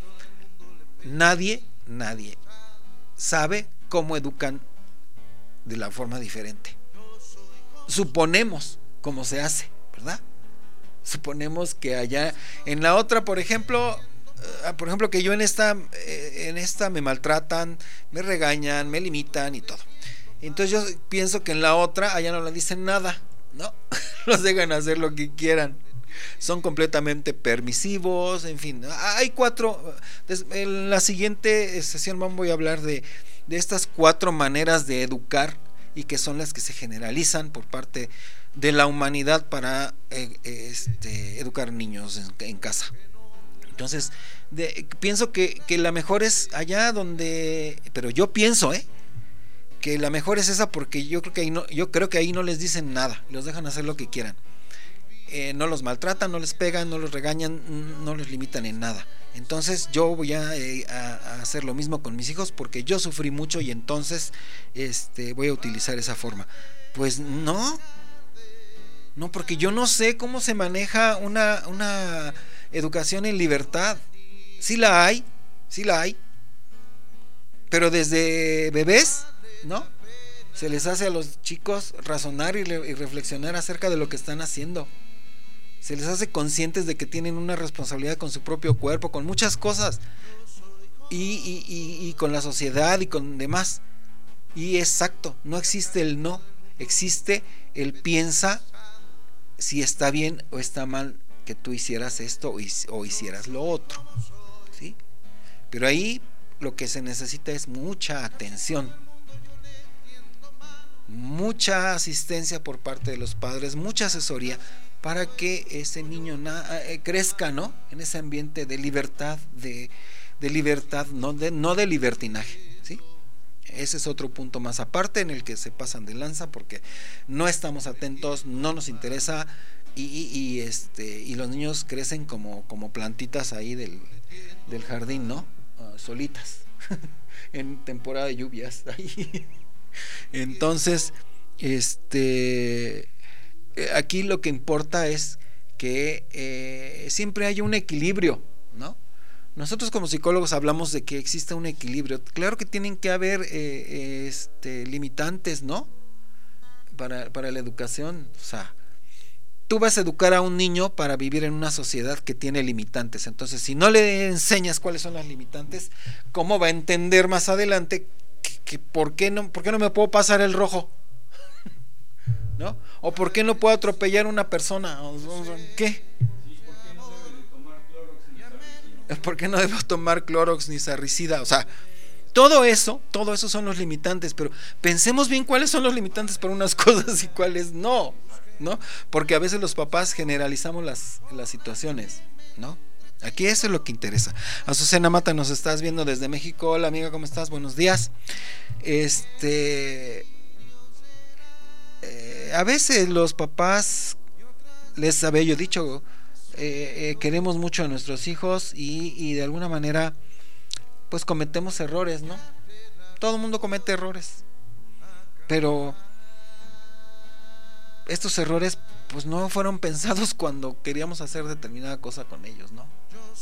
nadie, nadie sabe cómo educan de la forma diferente. Suponemos cómo se hace, ¿verdad? Suponemos que allá en la otra, por ejemplo, uh, por ejemplo que yo en esta, eh, en esta me maltratan, me regañan, me limitan y todo. Entonces yo pienso que en la otra allá no le dicen nada, ¿no? Los dejan hacer lo que quieran, son completamente permisivos, en fin, hay cuatro. En la siguiente sesión voy a hablar de, de estas cuatro maneras de educar y que son las que se generalizan por parte de la humanidad para eh, este, educar niños en, en casa. Entonces de, pienso que, que la mejor es allá donde, pero yo pienso, ¿eh? que la mejor es esa, porque yo creo que ahí no, yo creo que ahí no les dicen nada, los dejan hacer lo que quieran, eh, no los maltratan, no les pegan, no los regañan, no los limitan en nada. Entonces yo voy a, eh, a, a hacer lo mismo con mis hijos, porque yo sufrí mucho y entonces este, voy a utilizar esa forma. Pues no, no, porque yo no sé cómo se maneja una, una educación en libertad. Sí la hay, sí la hay, pero desde bebés, ¿no? Se les hace a los chicos razonar y, re- y reflexionar acerca de lo que están haciendo. Se les hace conscientes de que tienen una responsabilidad con su propio cuerpo, con muchas cosas, y, y, y, y con la sociedad y con demás. Y exacto, no existe el no, existe el piensa si está bien o está mal que tú hicieras esto o, o hicieras lo otro, ¿sí? Pero ahí lo que se necesita es mucha atención, mucha asistencia por parte de los padres, mucha asesoría para que ese niño na- eh, crezca, ¿no? En ese ambiente de libertad, de, de libertad, no de, no de libertinaje, ¿sí? Ese es otro punto más aparte en el que se pasan de lanza porque no estamos atentos, no nos interesa y, y, y este y los niños crecen como, como plantitas ahí del, del jardín, ¿no? Uh, solitas en temporada de lluvias ahí. Entonces, este, aquí lo que importa es que eh, siempre haya un equilibrio, ¿no? Nosotros como psicólogos hablamos de que existe un equilibrio. Claro que tienen que haber eh, este, limitantes, ¿no? Para, para la educación. O sea, tú vas a educar a un niño para vivir en una sociedad que tiene limitantes. Entonces, si no le enseñas cuáles son las limitantes, ¿cómo va a entender más adelante que, que por qué no, por qué no me puedo pasar el rojo? ¿No? ¿O por qué no puedo atropellar a una persona? ¿Qué? ¿Por qué no debo tomar Clorox ni sarricida? O sea, todo eso, todo eso son los limitantes, pero pensemos bien cuáles son los limitantes para unas cosas y cuáles no, ¿no? Porque a veces los papás generalizamos las, las situaciones, ¿no? Aquí eso es lo que interesa. Azucena Mata, nos estás viendo desde México. Hola amiga, ¿cómo estás? Buenos días. Este, eh, a veces los papás, les había yo dicho, Eh, eh, queremos mucho a nuestros hijos y, y de alguna manera pues cometemos errores, ¿no? Todo el mundo comete errores, pero estos errores pues no fueron pensados cuando queríamos hacer determinada cosa con ellos, ¿no?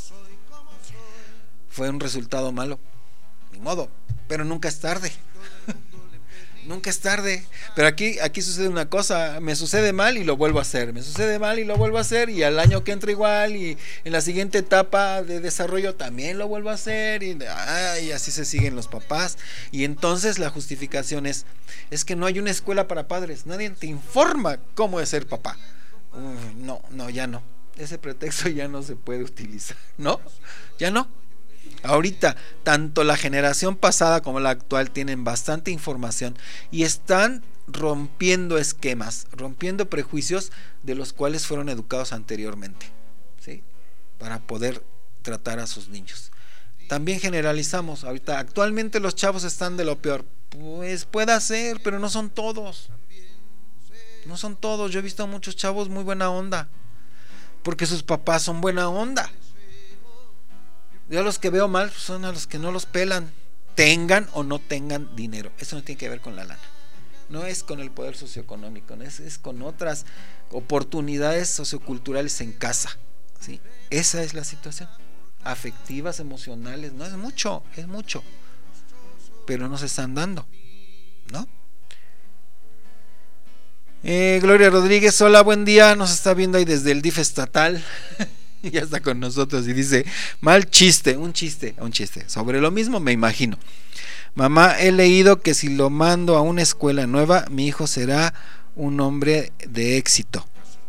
Fue un resultado malo, ni modo, pero nunca es tarde. Nunca es tarde, pero aquí, aquí sucede una cosa, me sucede mal y lo vuelvo a hacer, me sucede mal y lo vuelvo a hacer, y al año que entra igual, y en la siguiente etapa de desarrollo también lo vuelvo a hacer, y, ay, así se siguen los papás, y entonces la justificación es, es que no hay una escuela para padres, nadie te informa cómo es ser papá. Uf, no, no, ya no, ese pretexto ya no se puede utilizar, ¿no? Ya no. Ahorita, tanto la generación pasada como la actual tienen bastante información y están rompiendo esquemas, rompiendo prejuicios de los cuales fueron educados anteriormente, ¿sí? Para poder tratar a sus niños. También generalizamos, ahorita actualmente los chavos están de lo peor. Pues puede ser, pero no son todos. No son todos. Yo he visto a muchos chavos muy buena onda, porque sus papás son buena onda. Yo los que veo mal son a los que no los pelan, tengan o no tengan dinero. Eso no tiene que ver con la lana, no es con el poder socioeconómico, no es, es con otras oportunidades socioculturales en casa, ¿sí? Esa es la situación. Afectivas, emocionales, no es mucho, es mucho, pero no se están dando, ¿no? Eh, Gloria Rodríguez, hola, buen día, nos está viendo ahí desde el D I F estatal. Ya está con nosotros y dice, mal chiste, un chiste, un chiste, sobre lo mismo me imagino. Mamá, he leído que si lo mando a una escuela nueva, mi hijo será un hombre de éxito.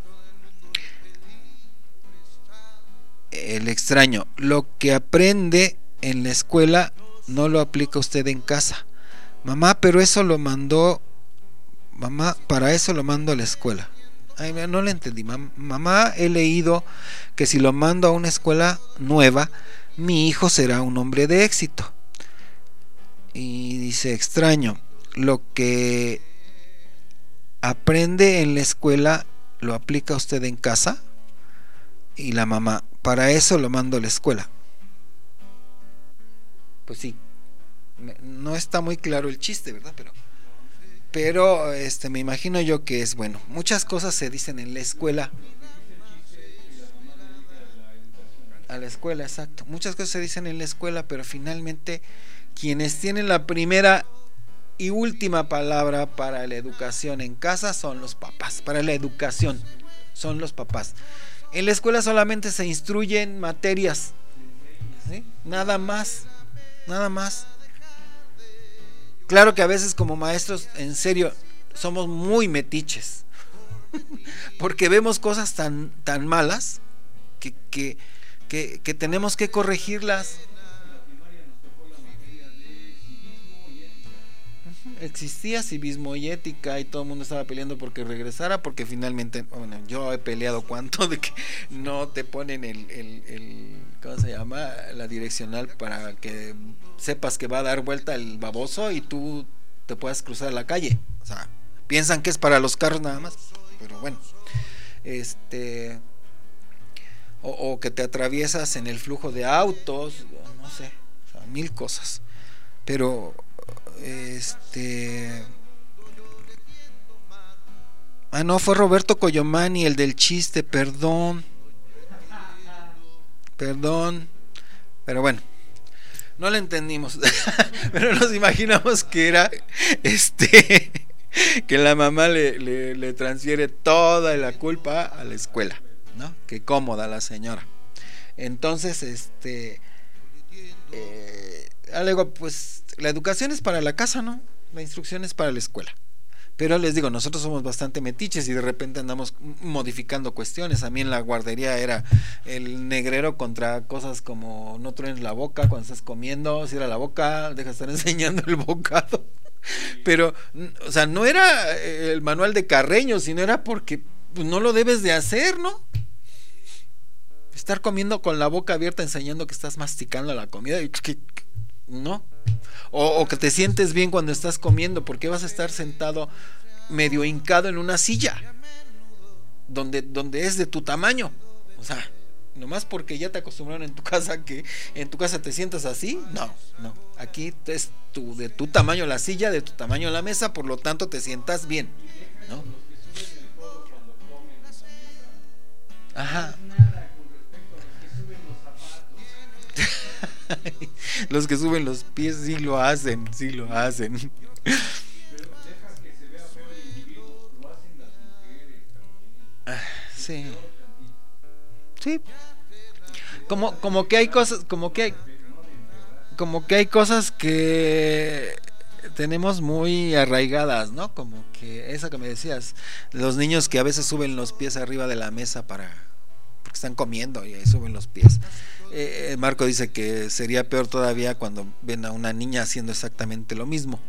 El extraño, lo que aprende en la escuela no lo aplica usted en casa. Mamá, pero eso lo mandó, mamá, para eso lo mando a la escuela. Ay, no le entendí. Mamá, he leído que si lo mando a una escuela nueva, mi hijo será un hombre de éxito. Y dice, extraño, lo que aprende en la escuela lo aplica usted en casa. Y la mamá, para eso lo mando a la escuela. Pues sí, no está muy claro el chiste, ¿verdad? Pero Pero este me imagino yo que es bueno. Muchas cosas se dicen en la escuela. A la escuela, exacto. Muchas cosas se dicen en la escuela, pero finalmente quienes tienen la primera y última palabra para la educación en casa son los papás. Para la educación son los papás. En la escuela solamente se instruyen materias, ¿sí? Nada más, nada más. Claro que a veces como maestros, en serio, somos muy metiches, porque vemos cosas tan, tan malas que, que, que, que tenemos que corregirlas. Existía civismo y ética y todo el mundo estaba peleando porque regresara, porque finalmente, bueno, yo he peleado cuánto de que no te ponen el, el, el ¿cómo se llama? La direccional para que sepas que va a dar vuelta el baboso y tú te puedas cruzar la calle. O sea, piensan que es para los carros nada más, pero bueno, este o, o que te atraviesas en el flujo de autos, no sé, o sea, mil cosas. Pero este ah no, fue Roberto Coyomani el del chiste, perdón perdón Pero bueno, no lo entendimos. Pero nos imaginamos que era este que la mamá le, le, le transfiere toda la culpa a la escuela, ¿no? Qué cómoda la señora. Entonces, este eh, luego, pues la educación es para la casa, ¿no? La instrucción es para la escuela. Pero les digo, nosotros somos bastante metiches y de repente andamos modificando cuestiones. A mí en la guardería era el negrero contra cosas como no truenes la boca cuando estás comiendo, cierra la boca, deja de estar enseñando el bocado. Pero, o sea, no era el manual de Carreño, sino era porque no lo debes de hacer, ¿no? Estar comiendo con la boca abierta enseñando que estás masticando la comida, no. O, o que te sientes bien cuando estás comiendo, porque vas a estar sentado medio hincado en una silla donde, donde es de tu tamaño. O sea, nomás porque ya te acostumbraron en tu casa que en tu casa te sientas así. No, no. Aquí es tu, de tu tamaño la silla, de tu tamaño la mesa, por lo tanto te sientas bien, ¿no? Ajá. Los que suben los pies sí lo hacen, sí lo hacen. Pero dejas que se vea feo el individuo, lo hacen las mujeres también. Sí. Sí. Como, como que hay cosas, como que hay, como que hay cosas que tenemos muy arraigadas, ¿no? Como que esa que me decías, los niños que a veces suben los pies arriba de la mesa para porque están comiendo y ahí suben los pies. Eh, Marco dice que sería peor todavía cuando ven a una niña haciendo exactamente lo mismo.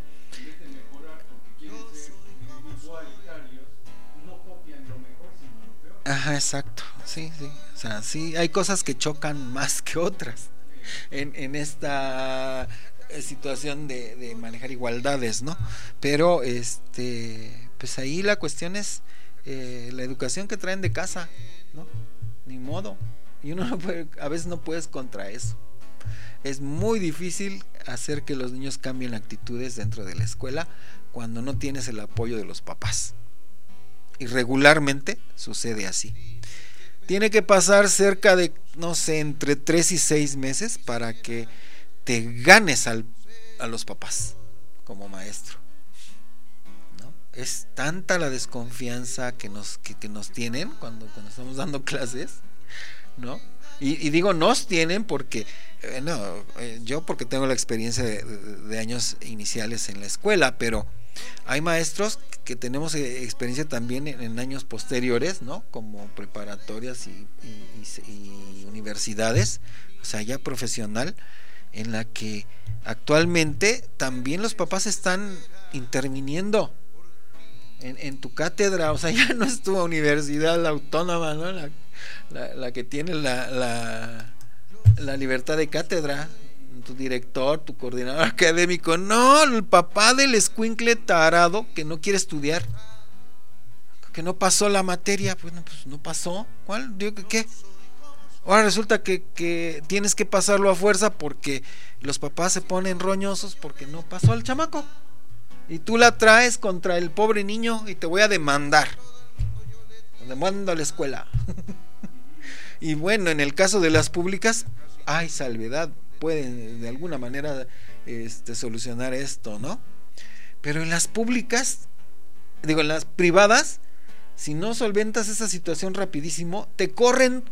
Ajá, exacto, sí, sí. O sea, sí, hay cosas que chocan más que otras en, en esta situación de, de manejar igualdades, ¿no? Pero, este, pues ahí la cuestión es eh, la educación que traen de casa, ¿no? Ni modo. Y uno no puede, a veces no puedes contra eso. Es muy difícil hacer que los niños cambien actitudes dentro de la escuela cuando no tienes el apoyo de los papás. Y regularmente sucede así. Tiene que pasar cerca de, no sé, entre tres y seis meses para que te ganes al, a los papás como maestro, ¿no? Es tanta la desconfianza que nos, que, que nos tienen cuando, cuando estamos dando clases, ¿no? Y, y digo nos tienen porque eh, no, eh, yo porque tengo la experiencia de, de, de años iniciales en la escuela, pero hay maestros que tenemos experiencia también en, en años posteriores, ¿no? Como preparatorias y, y, y, y universidades, o sea, ya profesional, en la que actualmente también los papás están interviniendo en, en tu cátedra, o sea, ya no es tu universidad la autónoma, ¿no? La, la, la que tiene la, la, la libertad de cátedra, tu director, tu coordinador académico, no, el papá del escuincle tarado que no quiere estudiar, que no pasó la materia, bueno, pues no pasó, ¿cuál? Digo que qué. Ahora resulta que, que tienes que pasarlo a fuerza porque los papás se ponen roñosos porque no pasó al chamaco. Y tú la traes contra el pobre niño y te voy a demandar. Demando a la escuela. Y bueno, en el caso de las públicas, hay salvedad. Pueden de alguna manera este, solucionar esto, ¿no? Pero en las públicas, digo, en las privadas, si no solventas esa situación rapidísimo, te corren.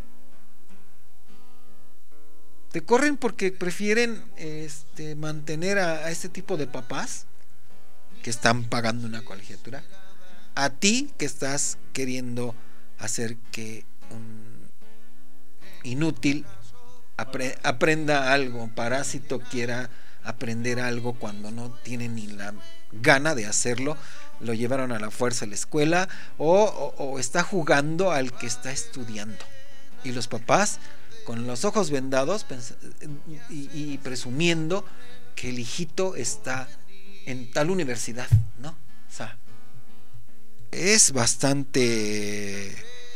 Te corren porque prefieren este, mantener a, a este tipo de papás que están pagando una colegiatura, a ti que estás queriendo hacer que un inútil apre- aprenda algo, un parásito quiera aprender algo cuando no tiene ni la gana de hacerlo, lo llevaron a la fuerza a la escuela o, o, o está jugando al que está estudiando. Y los papás con los ojos vendados pens- y, y presumiendo que el hijito está en tal universidad, ¿no? O sea, es bastante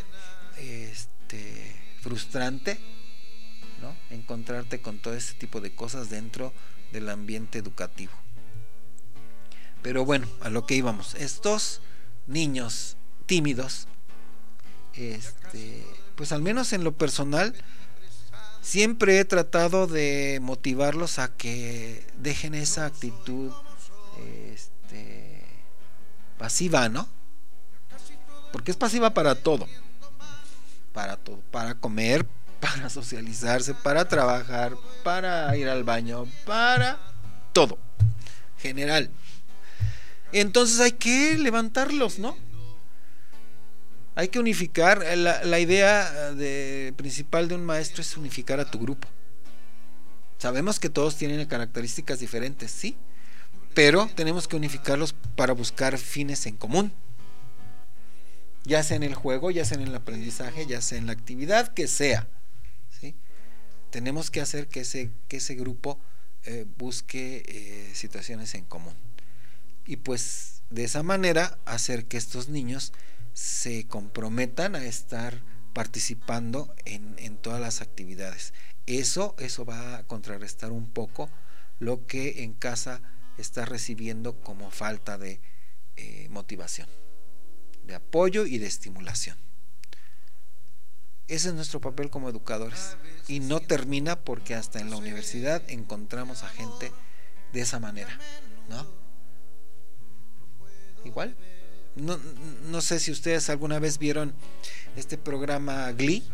este, frustrante, ¿no? Encontrarte con todo ese tipo de cosas dentro del ambiente educativo. Pero bueno, a lo que íbamos, estos niños tímidos, este, pues al menos en lo personal, siempre he tratado de motivarlos a que dejen esa actitud este, pasiva, ¿no? Porque es pasiva para todo, para todo, para comer, para socializarse, para trabajar, para ir al baño, para todo, general. Entonces hay que levantarlos, ¿no? Hay que unificar. La, la idea de, principal de un maestro es unificar a tu grupo. Sabemos que todos tienen características diferentes, sí, pero tenemos que unificarlos para buscar fines en común, ya sea en el juego, ya sea en el aprendizaje, ya sea en la actividad que sea, ¿sí? Tenemos que hacer que ese, que ese grupo eh, busque eh, situaciones en común, y pues de esa manera hacer que estos niños se comprometan a estar participando en, en todas las actividades. Eso, eso va a contrarrestar un poco lo que en casa está recibiendo como falta de eh, motivación, de apoyo y de estimulación. Ese es nuestro papel como educadores, y no termina porque hasta en la universidad encontramos a gente de esa manera, ¿no? Igual, no, no sé si ustedes alguna vez vieron este programa Glee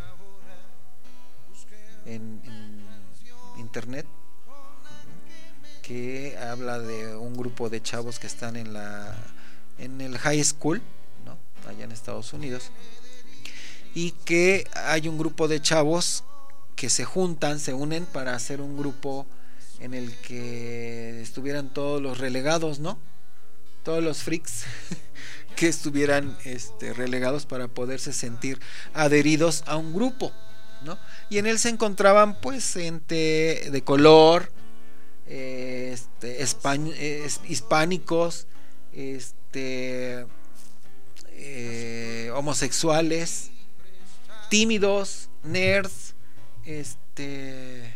en, en internet, que habla de un grupo de chavos que están en la en el high school, ¿no? Allá en Estados Unidos, y que hay un grupo de chavos que se juntan, se unen para hacer un grupo en el que estuvieran todos los relegados, ¿no? Todos los freaks que estuvieran este, relegados para poderse sentir adheridos a un grupo, ¿no? Y en él se encontraban pues gente de color, este, españ- es, hispánicos, este, eh, homosexuales, tímidos, nerds, este,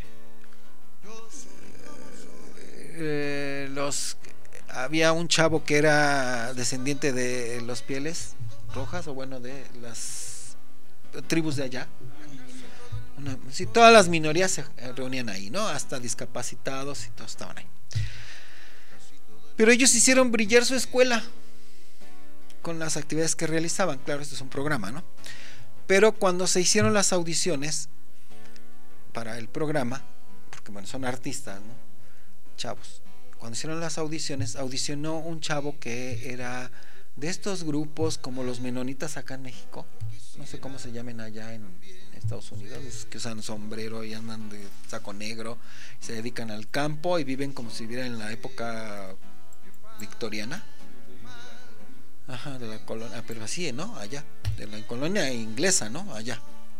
eh, los había un chavo que era descendiente de los pieles rojas, o bueno, de las tribus de allá. Una, sí, todas las minorías se reunían ahí, ¿no? Hasta discapacitados y todos estaban ahí. Pero ellos hicieron brillar su escuela con las actividades que realizaban. Claro, esto es un programa, ¿no? Pero cuando se hicieron las audiciones para el programa, porque bueno, son artistas, ¿no? Chavos. Cuando hicieron las audiciones, audicionó un chavo que era de estos grupos como los menonitas acá en México, no sé cómo se llamen allá en Estados Unidos, que usan sombrero y andan de saco negro, se dedican al campo y viven como si vivieran en la época victoriana. Ajá, de la colonia, pero así, ¿no? Allá, de la colonia inglesa, ¿no? Allá.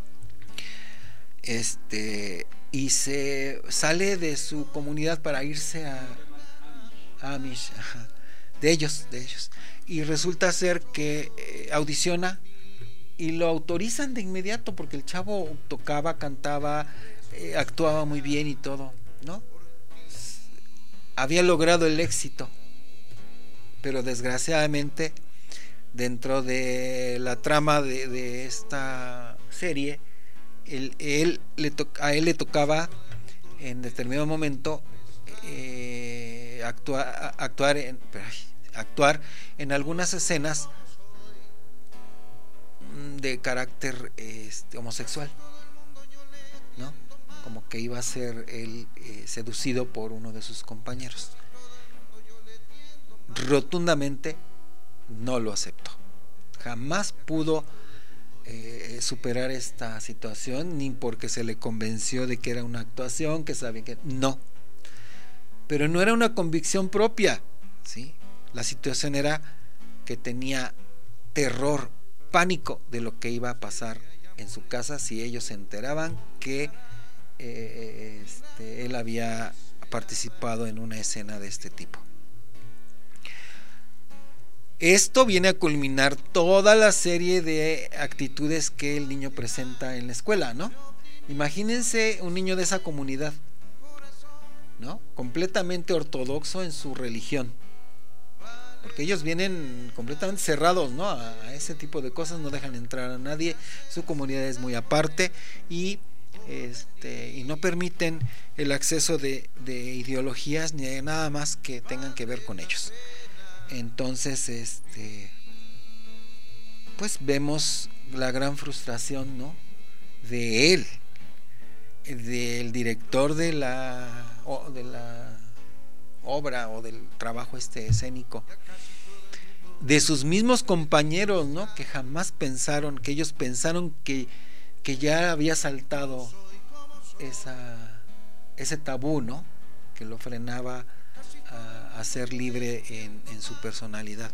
Este, y se sale de su comunidad para irse a Amish, ajá, de ellos, de ellos. Y resulta ser que eh, audiciona y lo autorizan de inmediato porque el chavo tocaba, cantaba, eh, actuaba muy bien y todo, ¿no? Había logrado el éxito, pero desgraciadamente dentro de la trama de, de esta serie, él, él, le to- a él le tocaba en determinado momento eh, actuar, actuar, en, actuar en algunas escenas de carácter este, homosexual, ¿no? Como que iba a ser él eh, seducido por uno de sus compañeros. Rotundamente no lo aceptó. Jamás pudo eh, superar esta situación, ni porque se le convenció de que era una actuación, que sabía que no. Pero no era una convicción propia, ¿sí? La situación era que tenía terror, pánico de lo que iba a pasar en su casa si ellos se enteraban que eh, este, él había participado en una escena de este tipo. Esto viene a culminar toda la serie de actitudes que el niño presenta en la escuela, ¿no? Imagínense un niño de esa comunidad, ¿no? Completamente ortodoxo en su religión, porque ellos vienen completamente cerrados, ¿no? A, a ese tipo de cosas, no dejan entrar a nadie, su comunidad es muy aparte y este, y no permiten el acceso de, de ideologías ni de nada más que tengan que ver con ellos. Entonces, este, pues vemos la gran frustración, ¿no?, de él, del director de la, de la obra o del trabajo este escénico, de sus mismos compañeros, ¿no?, que jamás pensaron, que ellos pensaron que, que ya había saltado esa, ese tabú, ¿no?, que lo frenaba a, a ser libre en, en su personalidad.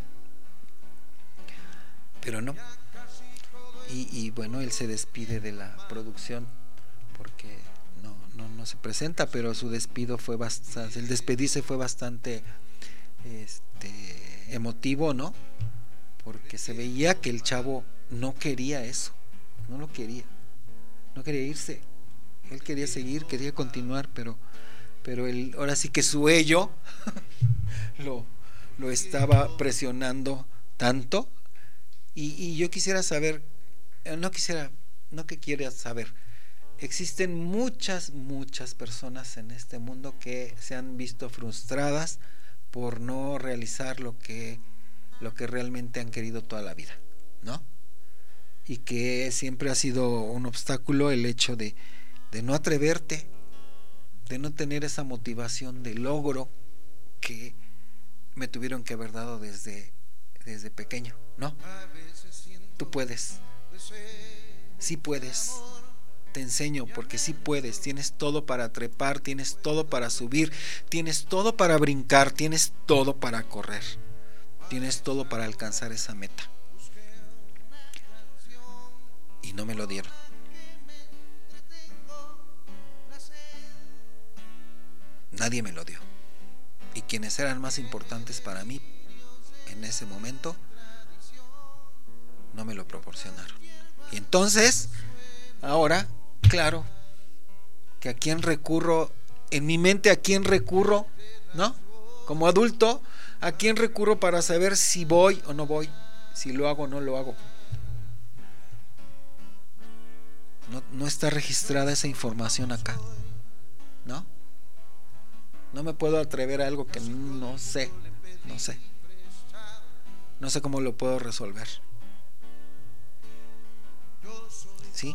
Pero no. Y, y bueno, él se despide de la producción porque no, no, no se presenta, pero su despido fue bastante, el despedirse fue bastante este, emotivo, ¿no? Porque se veía que el chavo no quería eso, no lo quería, no quería irse, él quería seguir, quería continuar, pero, pero él, ahora sí que su ello lo, lo estaba presionando tanto. Y, y yo quisiera saber, no quisiera, no que quiera saber, existen muchas, muchas personas en este mundo que se han visto frustradas por no realizar lo que, lo que realmente han querido toda la vida, ¿no? Y que siempre ha sido un obstáculo el hecho de, de no atreverte, de no tener esa motivación de logro que me tuvieron que haber dado desde, desde pequeño, ¿no? Tú puedes, sí puedes, te enseño porque sí puedes, tienes todo para trepar, tienes todo para subir, tienes todo para brincar, tienes todo para correr, tienes todo para alcanzar esa meta. Y no me lo dieron. Nadie me lo dio. Y quienes eran más importantes para mí en ese momento no me lo proporcionaron. Y entonces, ahora, claro, que a quién recurro, en mi mente a quién recurro, ¿no? Como adulto, a quién recurro para saber si voy o no voy, si lo hago o no lo hago. No, no está registrada esa información acá, ¿no? No me puedo atrever a algo que no sé, no sé. No sé cómo lo puedo resolver. ¿Sí?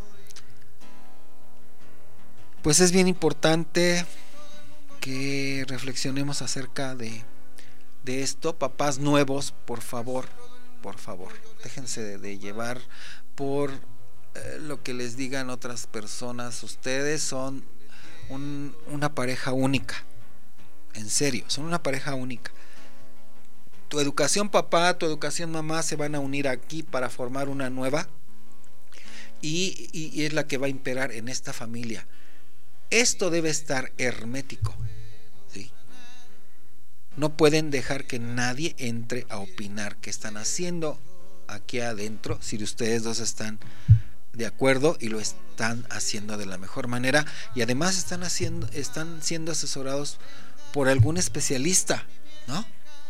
Pues es bien importante que reflexionemos acerca de, de esto. Papás nuevos, por favor, por favor, déjense de, de llevar por eh, lo que les digan otras personas. Ustedes son un, una pareja única. En serio, son una pareja única. Tu educación papá, tu educación mamá se van a unir aquí para formar una nueva. Y, y, y es la que va a imperar en esta familia. Esto debe estar hermético, ¿sí? No pueden dejar que nadie entre a opinar qué están haciendo aquí adentro, si ustedes dos están de acuerdo y lo están haciendo de la mejor manera, y además están haciendo, están siendo asesorados por algún especialista, ¿no?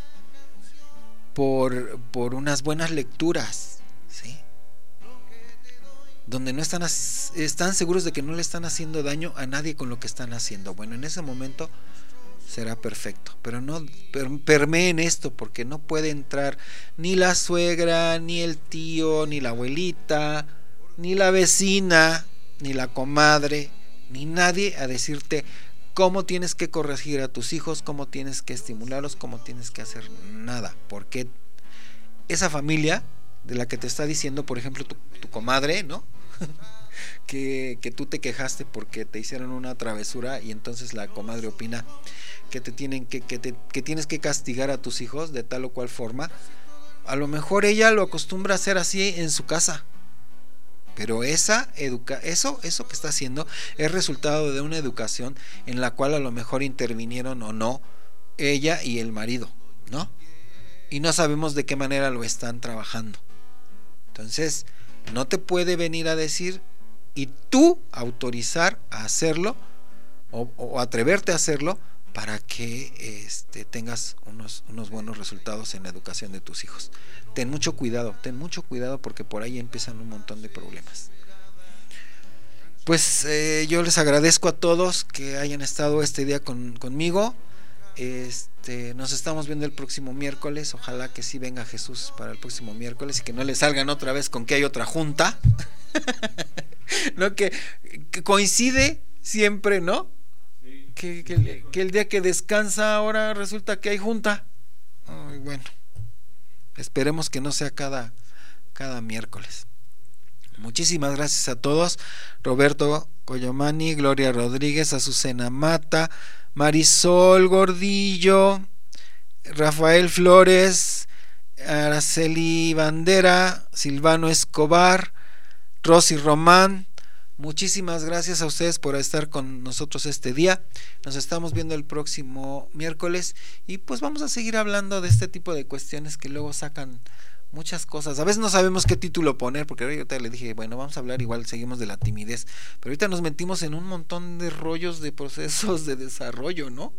Por, por unas buenas lecturas, ¿sí? Donde no están, están seguros de que no le están haciendo daño a nadie con lo que están haciendo. Bueno, en ese momento será perfecto, pero no permeen esto, porque no puede entrar ni la suegra, ni el tío, ni la abuelita, ni la vecina, ni la comadre, ni nadie a decirte cómo tienes que corregir a tus hijos, cómo tienes que estimularlos, cómo tienes que hacer nada, porque esa familia de la que te está diciendo, por ejemplo, tu, tu comadre, ¿no? que, que tú te quejaste porque te hicieron una travesura, y entonces la comadre opina que te tienen que, que, te, que tienes que castigar a tus hijos de tal o cual forma. A lo mejor ella lo acostumbra a hacer así en su casa, pero esa educa eso, eso que está haciendo es resultado de una educación en la cual a lo mejor intervinieron o no ella y el marido, ¿no? Y no sabemos de qué manera lo están trabajando. Entonces, no te puede venir a decir y tú autorizar a hacerlo o, o atreverte a hacerlo para que este, tengas unos, unos buenos resultados en la educación de tus hijos. Ten mucho cuidado, ten mucho cuidado porque por ahí empiezan un montón de problemas. pues eh, yo les agradezco a todos que hayan estado este día con, conmigo. Este, nos estamos viendo el próximo miércoles. Ojalá que sí venga Jesús para el próximo miércoles y que no le salgan otra vez con que hay otra junta. No, que, que coincide siempre, ¿no? Que, que, que el día que descansa ahora resulta que hay junta. Ay, bueno, esperemos que no sea cada, cada miércoles. Muchísimas gracias a todos. Roberto Coyomani, Gloria Rodríguez, Azucena Mata, Marisol Gordillo, Rafael Flores, Araceli Bandera, Silvano Escobar, Rosy Román. Muchísimas gracias a ustedes por estar con nosotros este día. Nos estamos viendo el próximo miércoles y pues vamos a seguir hablando de este tipo de cuestiones que luego sacan muchas cosas. A veces no sabemos qué título poner, porque ahorita le dije, bueno, vamos a hablar, igual seguimos de la timidez, pero ahorita nos metimos en un montón de rollos de procesos de desarrollo, ¿no?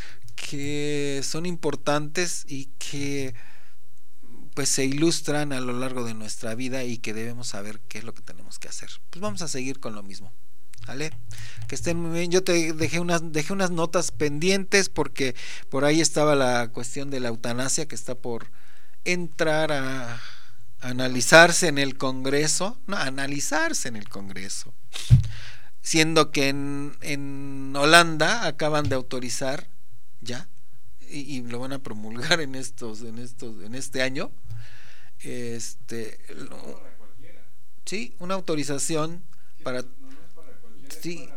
Que son importantes y que pues se ilustran a lo largo de nuestra vida y que debemos saber qué es lo que tenemos que hacer. Pues vamos a seguir con lo mismo, ¿vale? Que estén muy bien. Yo te dejé unas, dejé unas notas pendientes porque por ahí estaba la cuestión de la eutanasia que está por entrar a analizarse en el Congreso, no, analizarse en el Congreso, siendo que en, en Holanda acaban de autorizar ya y, y lo van a promulgar en estos, en estos, en este año, este, no, sí, una autorización para, sí,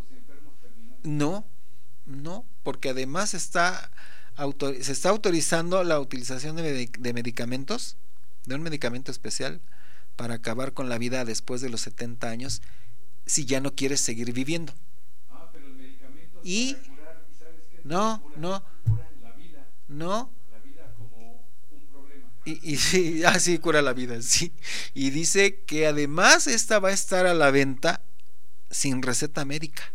no, no, porque además está Autor, se está autorizando la utilización de, de medicamentos, de un medicamento especial para acabar con la vida después de los setenta años si ya no quieres seguir viviendo. Ah, pero el medicamento y curar, ¿sabes qué? No, curan, no, curan la vida. No, la vida como un problema. Y, y sí, ah, sí, cura la vida, sí. Y dice que además esta va a estar a la venta sin receta médica.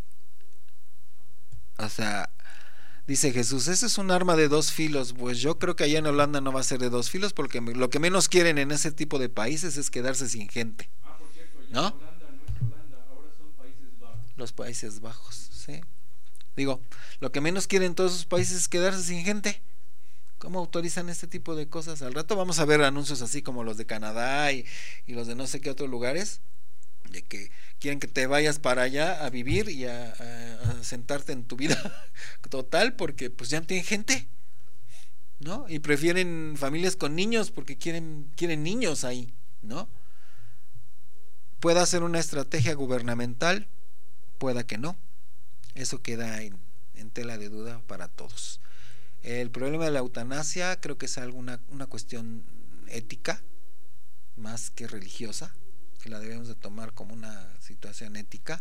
O sea, dice Jesús, ese es un arma de dos filos. Pues yo creo que allá en Holanda no va a ser de dos filos, porque lo que menos quieren en ese tipo de países es quedarse sin gente. Ah, por cierto, ya ¿no? Holanda no es Holanda, ahora son Países Bajos. Los Países Bajos, sí. Digo, lo que menos quieren todos esos países es quedarse sin gente. ¿Cómo autorizan este tipo de cosas? Al rato vamos a ver anuncios así como los de Canadá y, y los de no sé qué otros lugares, de que quieren que te vayas para allá a vivir y a, a, a sentarte en tu vida total, porque pues ya no tienen gente, ¿no? Y prefieren familias con niños porque quieren, quieren niños ahí, ¿no? Pueda ser una estrategia gubernamental, pueda que no. Eso queda en, en tela de duda para todos. El problema de la eutanasia creo que es alguna una cuestión ética más que religiosa, que la debemos de tomar como una situación ética,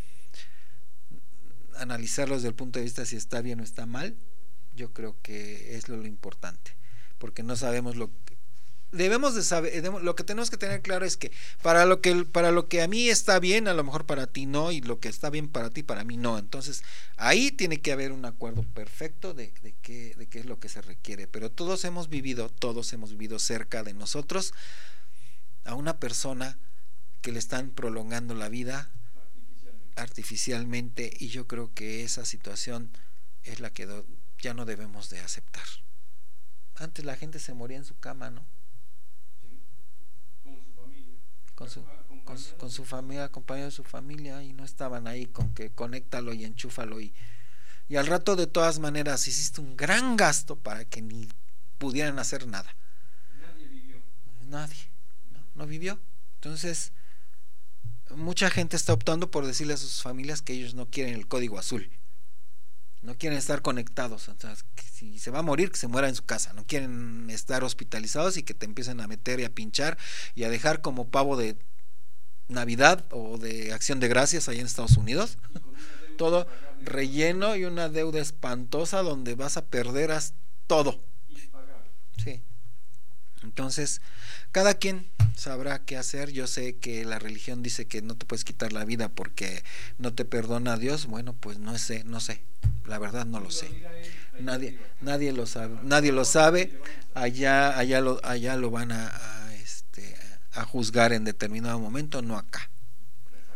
analizarlo desde el punto de vista si está bien o está mal. Yo creo que es lo, lo importante, porque no sabemos lo que debemos de saber. Lo que tenemos que tener claro es que para lo que para lo que a mí está bien, a lo mejor para ti no, y lo que está bien para ti, para mí no. Entonces ahí tiene que haber un acuerdo perfecto de, de qué de qué es lo que se requiere. Pero todos hemos vivido, todos hemos vivido cerca de nosotros a una persona que le están prolongando la vida artificialmente, artificialmente y yo creo que esa situación es la que do, ya no debemos de aceptar. Antes la gente se moría en su cama, ¿no? Sí, con su familia, con su, con su, con su familia, acompañado de su familia, y no estaban ahí con que conéctalo y enchúfalo, y, y al rato de todas maneras hiciste un gran gasto para que ni pudieran hacer nada. Nadie vivió. Nadie, no, no vivió. Entonces mucha gente está optando por decirle a sus familias que ellos no quieren el código azul, no quieren estar conectados. O sea, que si se va a morir, que se muera en su casa. No quieren estar hospitalizados y que te empiecen a meter y a pinchar y a dejar como pavo de Navidad o de Acción de Gracias allá en Estados Unidos, todo relleno y una deuda espantosa donde vas a perder todo. Sí. Entonces cada quien sabrá qué hacer. Yo sé que la religión dice que no te puedes quitar la vida porque no te perdona Dios. Bueno, pues no sé, no sé. La verdad no lo sé. Nadie, nadie lo sabe, nadie lo sabe. Allá, allá lo, allá lo van a, a, este, a juzgar en determinado momento, no acá.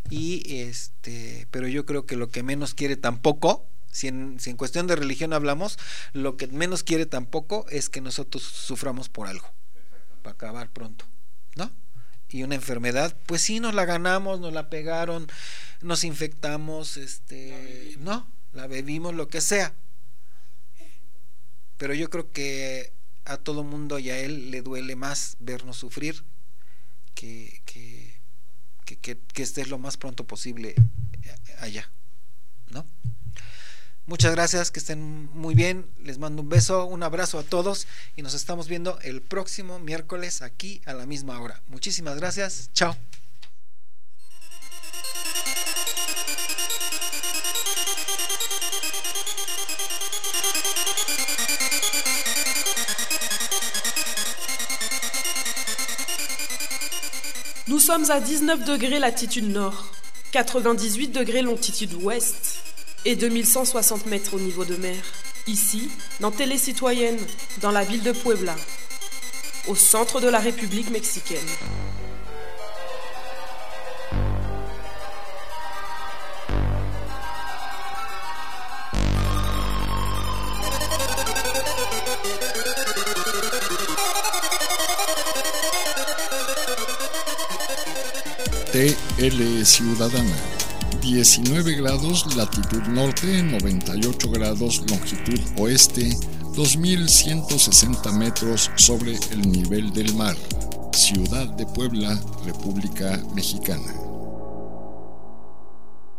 y este, pero yo creo que lo que menos quiere tampoco, si en, si en cuestión de religión hablamos, lo que menos quiere tampoco es que nosotros suframos por algo, para acabar pronto, ¿no? Y una enfermedad, pues sí, nos la ganamos, nos la pegaron, nos infectamos, este, no, la bebimos, lo que sea. Pero yo creo que a todo mundo y a él le duele más vernos sufrir que, que, que, que, que estés lo más pronto posible allá, ¿no? Muchas gracias, que estén muy bien, les mando un beso, un abrazo a todos y nos estamos viendo el próximo miércoles aquí a la misma hora. Muchísimas gracias, chao. Nous sommes à dix-neuf degrés latitude nord, quatre-vingt-dix-huit degrés longitude ouest et deux mille cent soixante mètres au niveau de mer. Ici, dans Télé Citoyenne, dans la ville de Puebla, au centre de la République mexicaine. T L Ciudadana, diecinueve grados latitud norte, noventa y ocho grados longitud oeste, dos mil ciento sesenta metros sobre el nivel del mar. Ciudad de Puebla, República Mexicana.